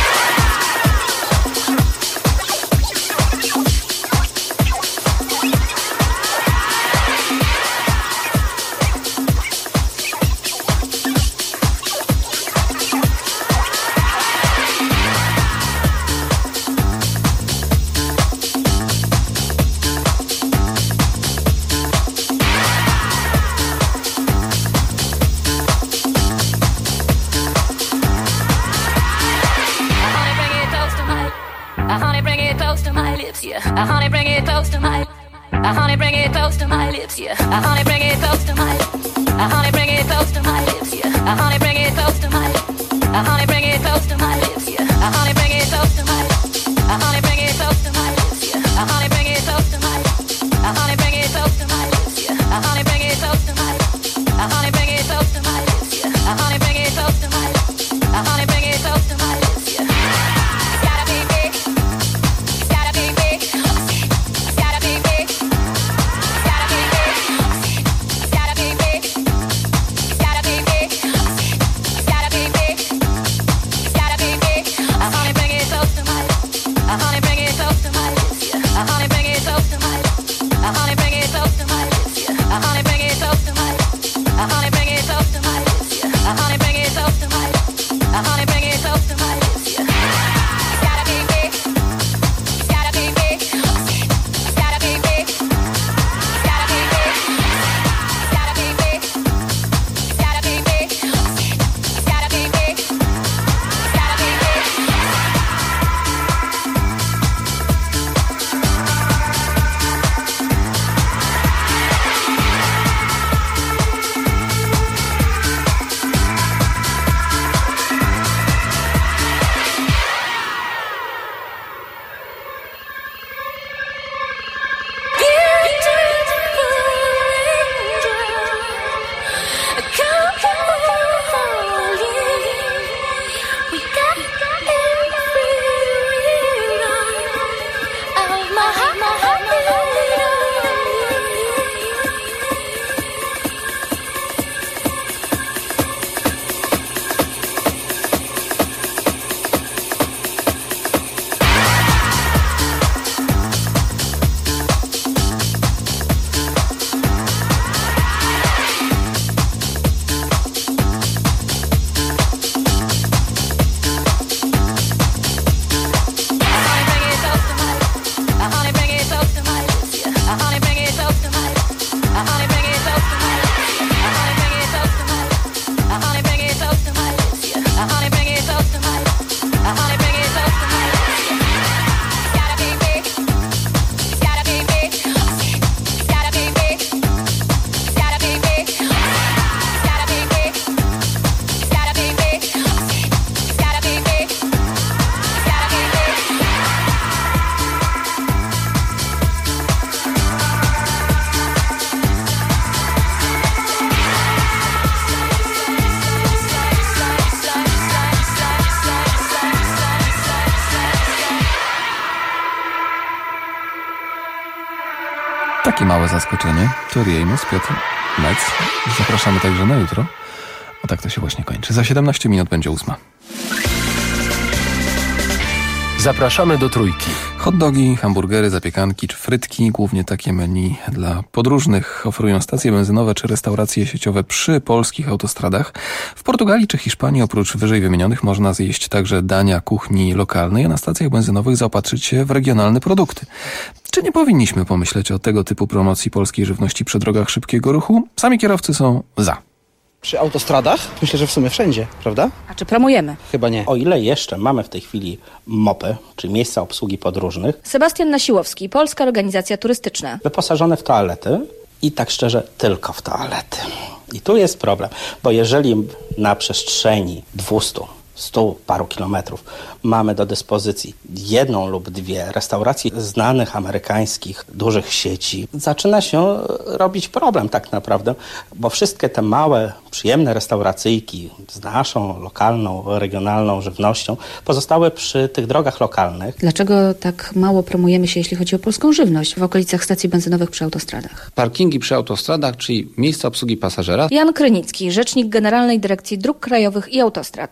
Honey, bring it close to my honey, bring it close to my lips, yeah. Honey, bring it close to my honey, bring it close to my lips, yeah. Honey, bring it close to my honey, bring it close to my lips, yeah. Honey, bring it close to my honey, bring it close to my lips, yeah. Honey, bring it close to my honey, bring it close to my lips, yeah. Honey, bring it close to my honey, bring it close to my lips, yeah. Honey, bring it close to my honey, bring it close to my lips, yeah. Gotta be big. Gotta be big. Gotta be big. Gotta be big. Gotta be big. Gotta be big. Gotta be big. Gotta be big. Honey, bring it close to my honey, bring it close to my lips, yeah. Honey, bring it close to my honey, bring it close to my lips, yeah. Honey, bring it close to my honey, bring it close to my lips, yeah. Honey, bring it close to my honey, bring it close to my lips, yeah. Gotta be big. Gotta be big. Gotta be big. Gotta be big. Gotta be big. Gotta be big. Gotta be big. Gotta be big. Takie małe zaskoczenie. Tori Amos, Piotr Metz. Zapraszamy także na jutro. A tak to się właśnie kończy. Za 17 minut będzie 8. Zapraszamy do Trójki. Hot dogi, hamburgery, zapiekanki czy frytki, głównie takie menu dla podróżnych oferują stacje benzynowe czy restauracje sieciowe przy polskich autostradach. W Portugalii czy Hiszpanii oprócz wyżej wymienionych można zjeść także dania kuchni lokalnej, a na stacjach benzynowych zaopatrzyć się w regionalne produkty. Czy nie powinniśmy pomyśleć o tego typu promocji polskiej żywności przy drogach szybkiego ruchu? Sami kierowcy są za. Przy autostradach? Myślę, że w sumie wszędzie, prawda? A czy promujemy? Chyba nie. O ile jeszcze mamy w tej chwili MOP-y, czyli miejsca obsługi podróżnych. Sebastian Nasiłowski, Polska Organizacja Turystyczna. Wyposażone w toalety i tak szczerze tylko w toalety. I tu jest problem, bo jeżeli na przestrzeni 100 paru kilometrów mamy do dyspozycji jedną lub dwie restauracje znanych amerykańskich, dużych sieci, zaczyna się robić problem tak naprawdę, bo wszystkie te małe, przyjemne restauracyjki z naszą lokalną, regionalną żywnością pozostały przy tych drogach lokalnych. Dlaczego tak mało promujemy się, jeśli chodzi o polską żywność w okolicach stacji benzynowych przy autostradach? Parkingi przy autostradach, czyli miejsca obsługi pasażera. Jan Krynicki, rzecznik Generalnej Dyrekcji Dróg Krajowych i Autostrad. Są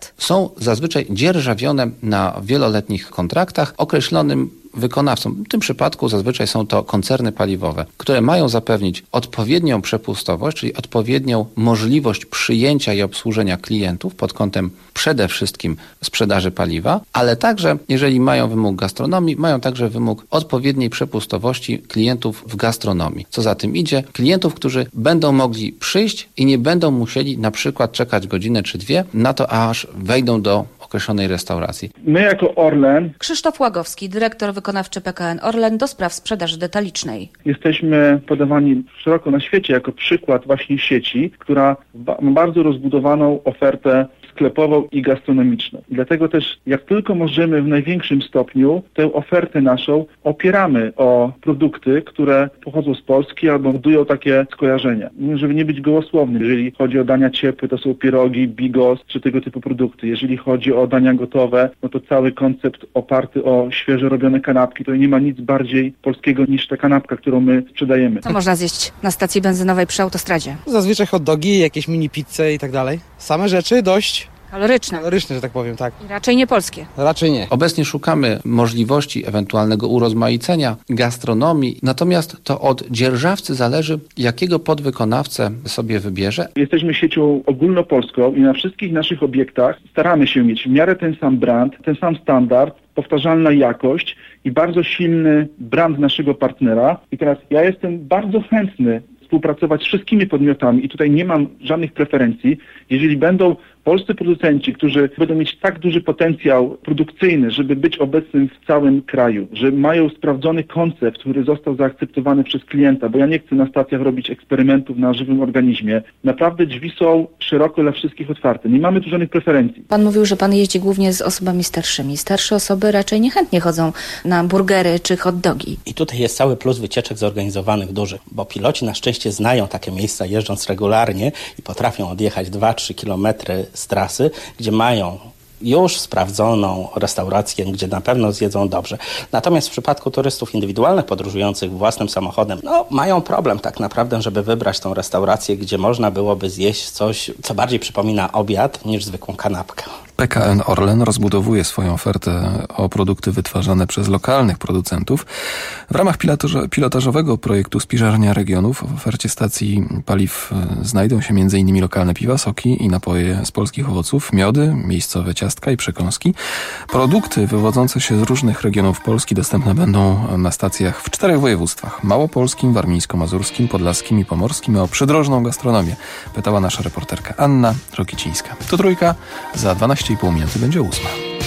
zazwyczaj dzierżawione na wieloletnich kontraktach określonym wykonawcom. W tym przypadku zazwyczaj są to koncerny paliwowe, które mają zapewnić odpowiednią przepustowość, czyli odpowiednią możliwość przyjęcia i obsłużenia klientów pod kątem przede wszystkim sprzedaży paliwa, ale także, jeżeli mają wymóg gastronomii, mają także wymóg odpowiedniej przepustowości klientów w gastronomii. Co za tym idzie, klientów, którzy będą mogli przyjść i nie będą musieli na przykład czekać godzinę czy dwie na to, aż wejdą do określonej restauracji. My jako Orlen... Krzysztof Łagowski, dyrektor wykonawczy PKN Orlen do spraw sprzedaży detalicznej. Jesteśmy podawani szeroko na świecie jako przykład właśnie sieci, która ma bardzo rozbudowaną ofertę sklepową i gastronomiczną. I dlatego też, jak tylko możemy w największym stopniu tę ofertę naszą opieramy o produkty, które pochodzą z Polski albo budują takie skojarzenia. Żeby nie być gołosłownym, jeżeli chodzi o dania ciepłe, to są pierogi, bigos czy tego typu produkty. Jeżeli chodzi o dania gotowe, no to cały koncept oparty o świeżo robione kanapki, to nie ma nic bardziej polskiego niż ta kanapka, którą my sprzedajemy. Co można zjeść na stacji benzynowej przy autostradzie? Zazwyczaj hot dogi, jakieś mini pizze i tak dalej. Same rzeczy dość kaloryczne, że tak powiem, tak. I raczej nie polskie. Raczej nie. Obecnie szukamy możliwości ewentualnego urozmaicenia gastronomii, natomiast to od dzierżawcy zależy, jakiego podwykonawcę sobie wybierze. Jesteśmy siecią ogólnopolską i na wszystkich naszych obiektach staramy się mieć w miarę ten sam brand, ten sam standard, powtarzalna jakość i bardzo silny brand naszego partnera. I teraz ja jestem bardzo chętny współpracować z wszystkimi podmiotami i tutaj nie mam żadnych preferencji. Jeżeli będą polscy producenci, którzy będą mieć tak duży potencjał produkcyjny, żeby być obecnym w całym kraju, że mają sprawdzony koncept, który został zaakceptowany przez klienta, bo ja nie chcę na stacjach robić eksperymentów na żywym organizmie. Naprawdę drzwi są szeroko dla wszystkich otwarte. Nie mamy tu żadnych preferencji. Pan mówił, że pan jeździ głównie z osobami starszymi. Starsze osoby raczej niechętnie chodzą na burgery czy hot dogi. I tutaj jest cały plus wycieczek zorganizowanych dużych, bo piloci na szczęście znają takie miejsca, jeżdżąc regularnie i potrafią odjechać 2-3 kilometry z trasy, gdzie mają już sprawdzoną restaurację, gdzie na pewno zjedzą dobrze. Natomiast w przypadku turystów indywidualnych podróżujących własnym samochodem, mają problem tak naprawdę, żeby wybrać tą restaurację, gdzie można byłoby zjeść coś, co bardziej przypomina obiad niż zwykłą kanapkę. PKN Orlen rozbudowuje swoją ofertę o produkty wytwarzane przez lokalnych producentów. W ramach pilotażowego projektu Spiżarnia Regionów w ofercie stacji paliw znajdą się m.in. lokalne piwa, soki i napoje z polskich owoców, miody, miejscowe ciastka i przekąski. Produkty wywodzące się z różnych regionów Polski dostępne będą na stacjach w 4 województwach: małopolskim, warmińsko-mazurskim, podlaskim i pomorskim. O przydrożną gastronomię pytała nasza reporterka Anna Rokicińska. To Trójka, za 12,5 minuty będzie 8.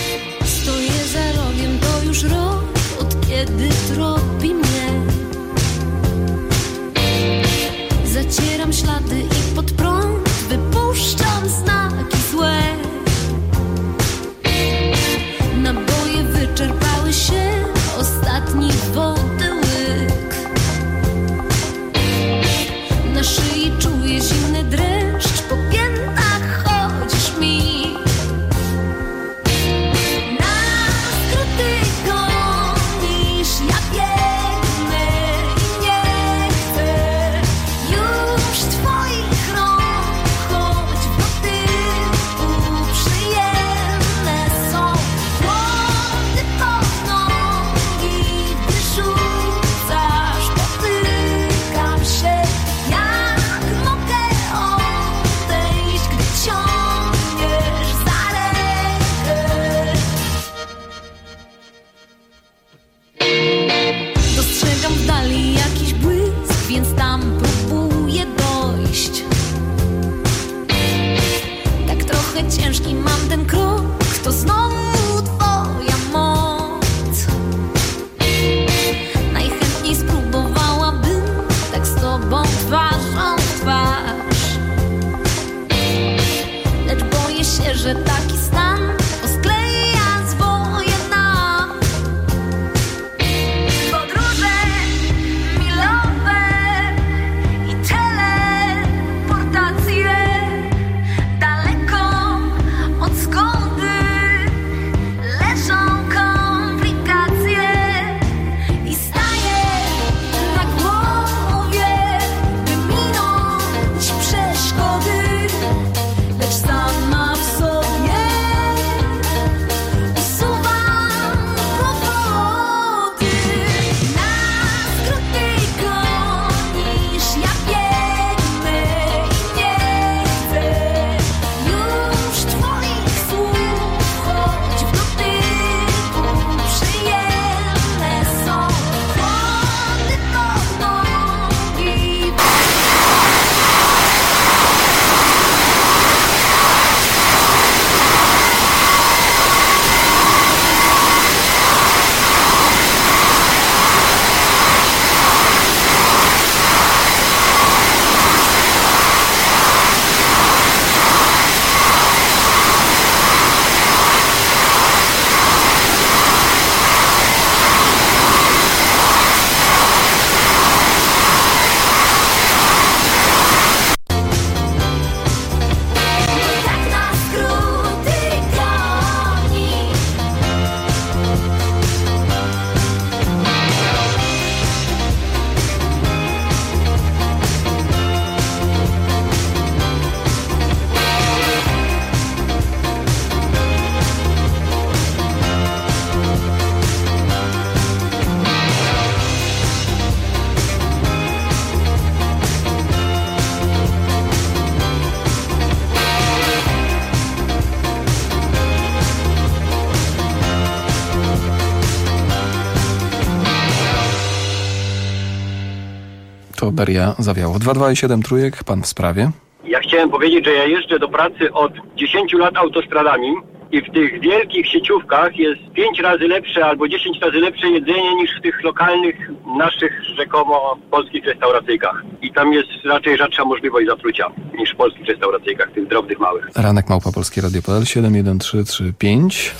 Stoję za rogiem, to już rok, od kiedy tropi mnie. Zacieram ślady i pod prąd wypuszczam znaki złe. Naboje wyczerpały się, ostatni wody łyk. Na szyi czuję zimny dreszcz, po piętach chodzisz mi. To Beria zawiało. 227 trójek, pan w sprawie. Ja chciałem powiedzieć, że ja jeżdżę do pracy od 10 lat autostradami i w tych wielkich sieciówkach jest 5 razy lepsze albo 10 razy lepsze jedzenie niż w tych lokalnych, naszych rzekomo polskich restauracyjkach. I tam jest raczej rzadsza możliwość zatrucia niż w polskich restauracyjkach, tych drobnych, małych. Ranek @ Polskie Radio.pl 71335.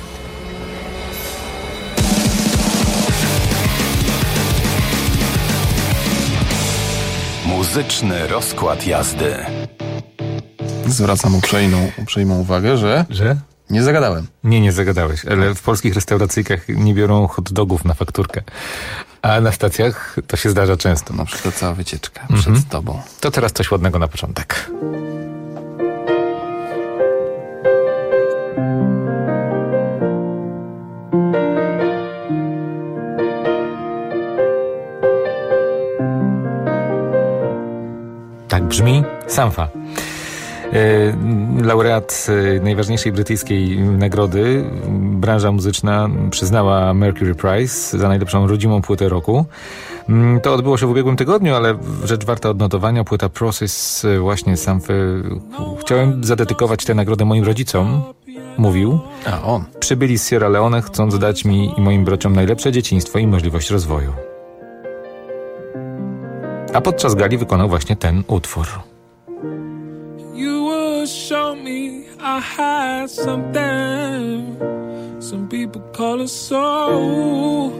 Muzyczny rozkład jazdy. Zwracam uprzejmą uwagę, że nie zagadałem. Nie zagadałeś, ale w polskich restauracyjkach nie biorą hot dogów na fakturkę. A na stacjach to się zdarza często. Na przykład cała wycieczka przed tobą. To teraz coś ładnego na początek. Tak brzmi Sampha. Laureat najważniejszej brytyjskiej nagrody. Branża muzyczna przyznała Mercury Prize za najlepszą rodzimą płytę roku. To odbyło się w ubiegłym tygodniu, ale rzecz warta odnotowania, płyta Process właśnie Samphy. Chciałem zadedykować tę nagrodę moim rodzicom, mówił. A on. Przybyli z Sierra Leone, chcąc dać mi i moim braciom najlepsze dzieciństwo i możliwość rozwoju. A podczas gali wykonał właśnie ten utwór. You would show me I had something some people call a soul.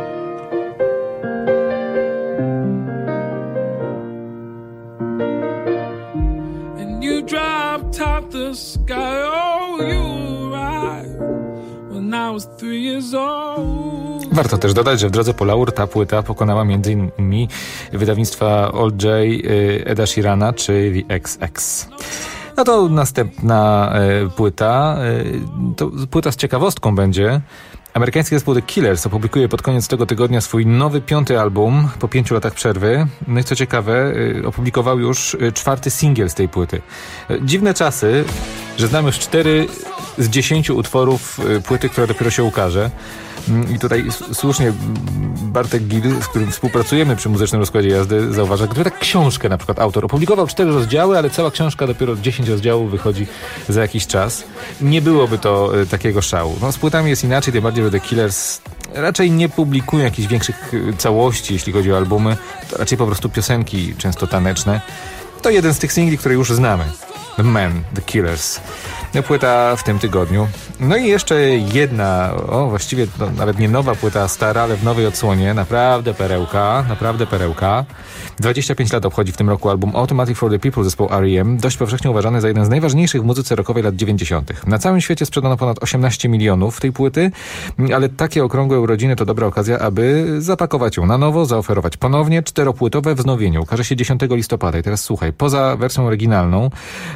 And you dropped out the sky, oh you arrived when I was 3 years old. Warto też dodać, że w drodze po laur ta płyta pokonała m.in. wydawnictwa Old J, Eda Sheerana czy The XX. No to następna płyta. To płyta z ciekawostką będzie. Amerykański zespół The Killers opublikuje pod koniec tego tygodnia swój nowy 5. album po 5 latach przerwy. No i co ciekawe, opublikował już 4. singiel z tej płyty. Dziwne czasy, że znam już 4 z 10 utworów płyty, która dopiero się ukaże. I tutaj słusznie Bartek Gil, z którym współpracujemy przy muzycznym rozkładzie jazdy, zauważa, gdyby tak książkę na przykład autor opublikował 4 rozdziały, ale cała książka dopiero 10 rozdziałów wychodzi za jakiś czas. Nie byłoby to takiego szału. No, z płytami jest inaczej, tym bardziej, że The Killers raczej nie publikują jakichś większych całości, jeśli chodzi o albumy. To raczej po prostu piosenki, często taneczne. To jeden z tych singli, które już znamy. The Men, The Killers. Płyta w tym tygodniu. No i jeszcze jedna, właściwie nawet nie nowa płyta, stara, ale w nowej odsłonie. Naprawdę perełka. 25 lat obchodzi w tym roku album Automatic for the People zespołu R.E.M., dość powszechnie uważany za jeden z najważniejszych w muzyce rockowej lat 90. Na całym świecie sprzedano ponad 18 milionów tej płyty, ale takie okrągłe urodziny to dobra okazja, aby zapakować ją na nowo, zaoferować ponownie 4-płytowe wznowienie. Ukaże się 10 listopada i teraz słuchaj, poza wersją oryginalną,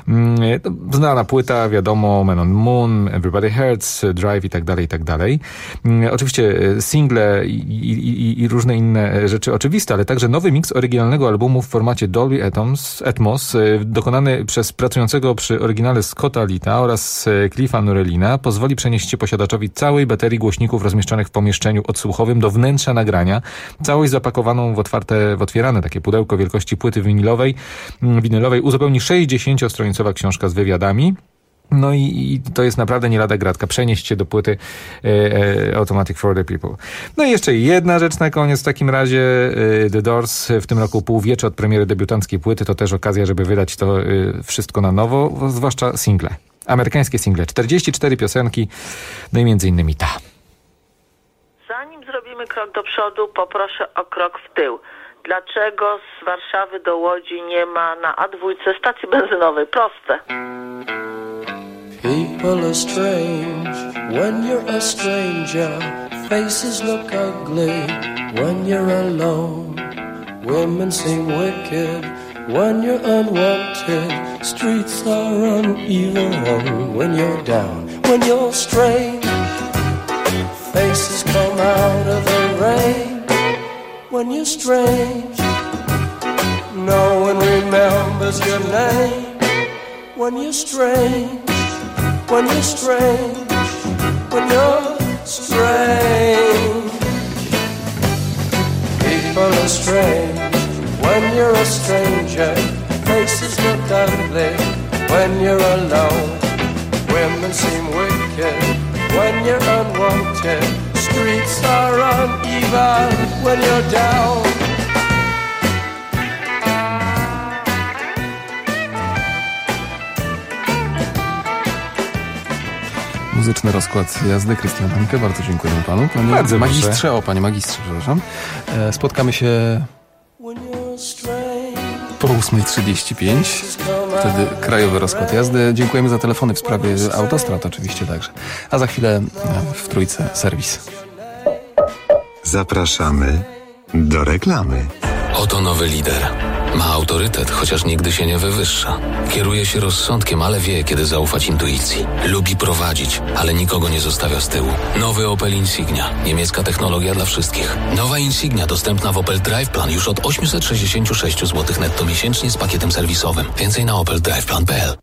znana płyta, wiadomo, Man on Moon, Everybody Hurts, Drive i tak dalej. Oczywiście single i różne inne rzeczy oczywiste, ale także nowy miks oryginalnego albumu w formacie Dolby Atmos, dokonany przez pracującego przy oryginale Scotta Litta oraz Cliffa Norellina, pozwoli przenieść się posiadaczowi całej baterii głośników rozmieszczonych w pomieszczeniu odsłuchowym do wnętrza nagrania. Całość zapakowaną w otwierane takie pudełko wielkości płyty winylowej uzupełni 60-stronicowa książka z wywiadami. No i to jest naprawdę nie lada gratka. Przenieść się do płyty Automatic for the People. No i jeszcze jedna rzecz na koniec. W takim razie The Doors w tym roku półwiecze od premiery debiutanckiej płyty. To też okazja, żeby wydać to wszystko na nowo, zwłaszcza single. Amerykańskie single. 44 piosenki, no i między innymi ta. Zanim zrobimy krok do przodu, poproszę o krok w tył. Dlaczego z Warszawy do Łodzi nie ma na A2 stacji benzynowej? Proste. People are strange when you're a stranger. Faces look ugly when you're alone. Women seem wicked when you're unwanted. Streets are uneven when you're down. When you're strange, faces come out of the rain. When you're strange, no one remembers your name. When you're strange, when you're strange, when you're strange. People are strange when you're a stranger. Faces look ugly when you're alone. Women seem wicked when you're unwanted. Streets are uneven when you're down. Muzyczny rozkład jazdy Krystian Danke. Bardzo dziękujemy panu. Panie Bardzo magistrze, panie magistrze, przepraszam. Spotkamy się po 8:35. Wtedy krajowy rozkład jazdy. Dziękujemy za telefony w sprawie autostrad oczywiście także. A za chwilę w Trójce serwis. Zapraszamy do reklamy. Oto nowy lider. Ma autorytet, chociaż nigdy się nie wywyższa. Kieruje się rozsądkiem, ale wie, kiedy zaufać intuicji. Lubi prowadzić, ale nikogo nie zostawia z tyłu. Nowy Opel Insignia. Niemiecka technologia dla wszystkich. Nowa Insignia dostępna w Opel Drive Plan już od 866 zł netto miesięcznie z pakietem serwisowym. Więcej na opeldriveplan.pl.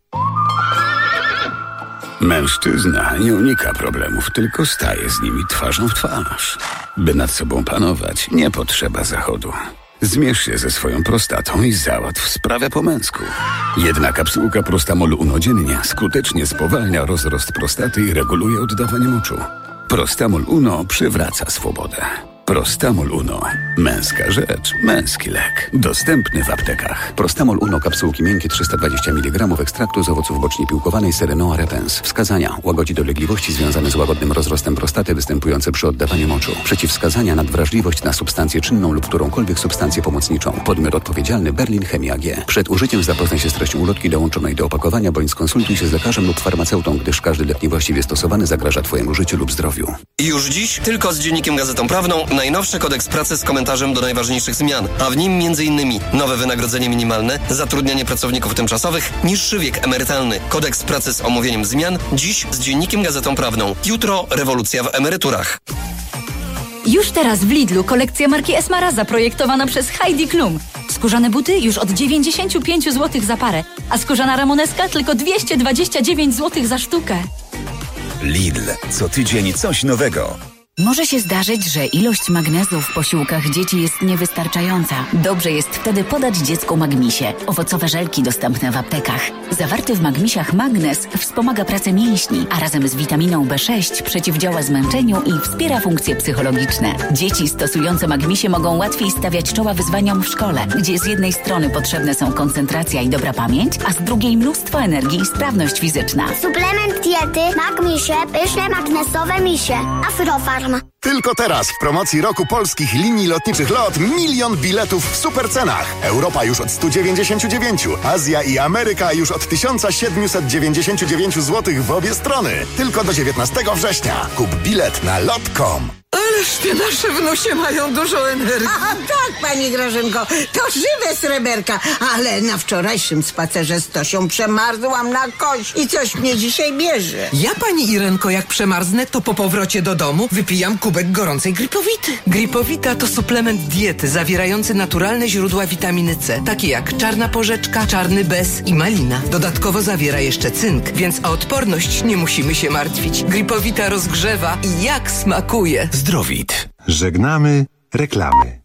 Mężczyzna nie unika problemów, tylko staje z nimi twarzą w twarz. By nad sobą panować, nie potrzeba zachodu. Zmierz się ze swoją prostatą i załatw sprawę po męsku. Jedna kapsułka Prostamol Uno dziennie skutecznie spowalnia rozrost prostaty i reguluje oddawanie moczu. Prostamol Uno przywraca swobodę. Prostamol Uno. Męska rzecz, męski lek. Dostępny w aptekach. Prostamol Uno, kapsułki miękkie 320 mg ekstraktu z owoców bocznie piłkowanej Serenoa repens. Wskazania: łagodzi dolegliwości związane z łagodnym rozrostem prostaty występujące przy oddawaniu moczu. Przeciwwskazania: nadwrażliwość na substancję czynną lub którąkolwiek substancję pomocniczą. Podmiot odpowiedzialny: Berlin Chemia AG. Przed użyciem zapoznaj się z treścią ulotki dołączonej do opakowania bądź skonsultuj się z lekarzem lub farmaceutą, gdyż każdy lek niewłaściwie stosowany zagraża Twojemu życiu lub zdrowiu. I już dziś tylko z Dziennikiem Gazetą Prawną najnowszy kodeks pracy z komentarzem do najważniejszych zmian, a w nim m.in. nowe wynagrodzenie minimalne, zatrudnianie pracowników tymczasowych, niższy wiek emerytalny. Kodeks pracy z omówieniem zmian, dziś z Dziennikiem Gazetą Prawną. Jutro rewolucja w emeryturach. Już teraz w Lidlu kolekcja marki Esmara zaprojektowana przez Heidi Klum. Skórzane buty już od 95 zł za parę, a skórzana ramoneska tylko 229 zł za sztukę. Lidl. Co tydzień coś nowego. Może się zdarzyć, że ilość magnezu w posiłkach dzieci jest niewystarczająca. Dobrze jest wtedy podać dziecku Magmisie. Owocowe żelki dostępne w aptekach. Zawarty w Magmisiach magnez wspomaga pracę mięśni, a razem z witaminą B6 przeciwdziała zmęczeniu i wspiera funkcje psychologiczne. Dzieci stosujące Magmisie mogą łatwiej stawiać czoła wyzwaniom w szkole, gdzie z jednej strony potrzebne są koncentracja i dobra pamięć, a z drugiej mnóstwo energii i sprawność fizyczna. Suplement diety Magmisie, pyszne magnesowe misie. Afrofarm. Tylko teraz w promocji roku polskich linii lotniczych LOT 1 000 000 biletów w supercenach. Europa już od 199, Azja i Ameryka już od 1799 zł w obie strony. Tylko do 19 września. Kup bilet na lot.com. Ależ te nasze wnusie mają dużo energii. A tak, pani Grażynko, to żywe sreberka, ale na wczorajszym spacerze z Tosią przemarzłam na kość i coś mnie dzisiaj bierze. Ja, pani Irenko, jak przemarznę, to po powrocie do domu wypijam kubek gorącej Gripowity. Gripowita to suplement diety zawierający naturalne źródła witaminy C, takie jak czarna porzeczka, czarny bez i malina. Dodatkowo zawiera jeszcze cynk, więc o odporność nie musimy się martwić. Gripowita rozgrzewa i jak smakuje. Zdrowit. Żegnamy reklamy.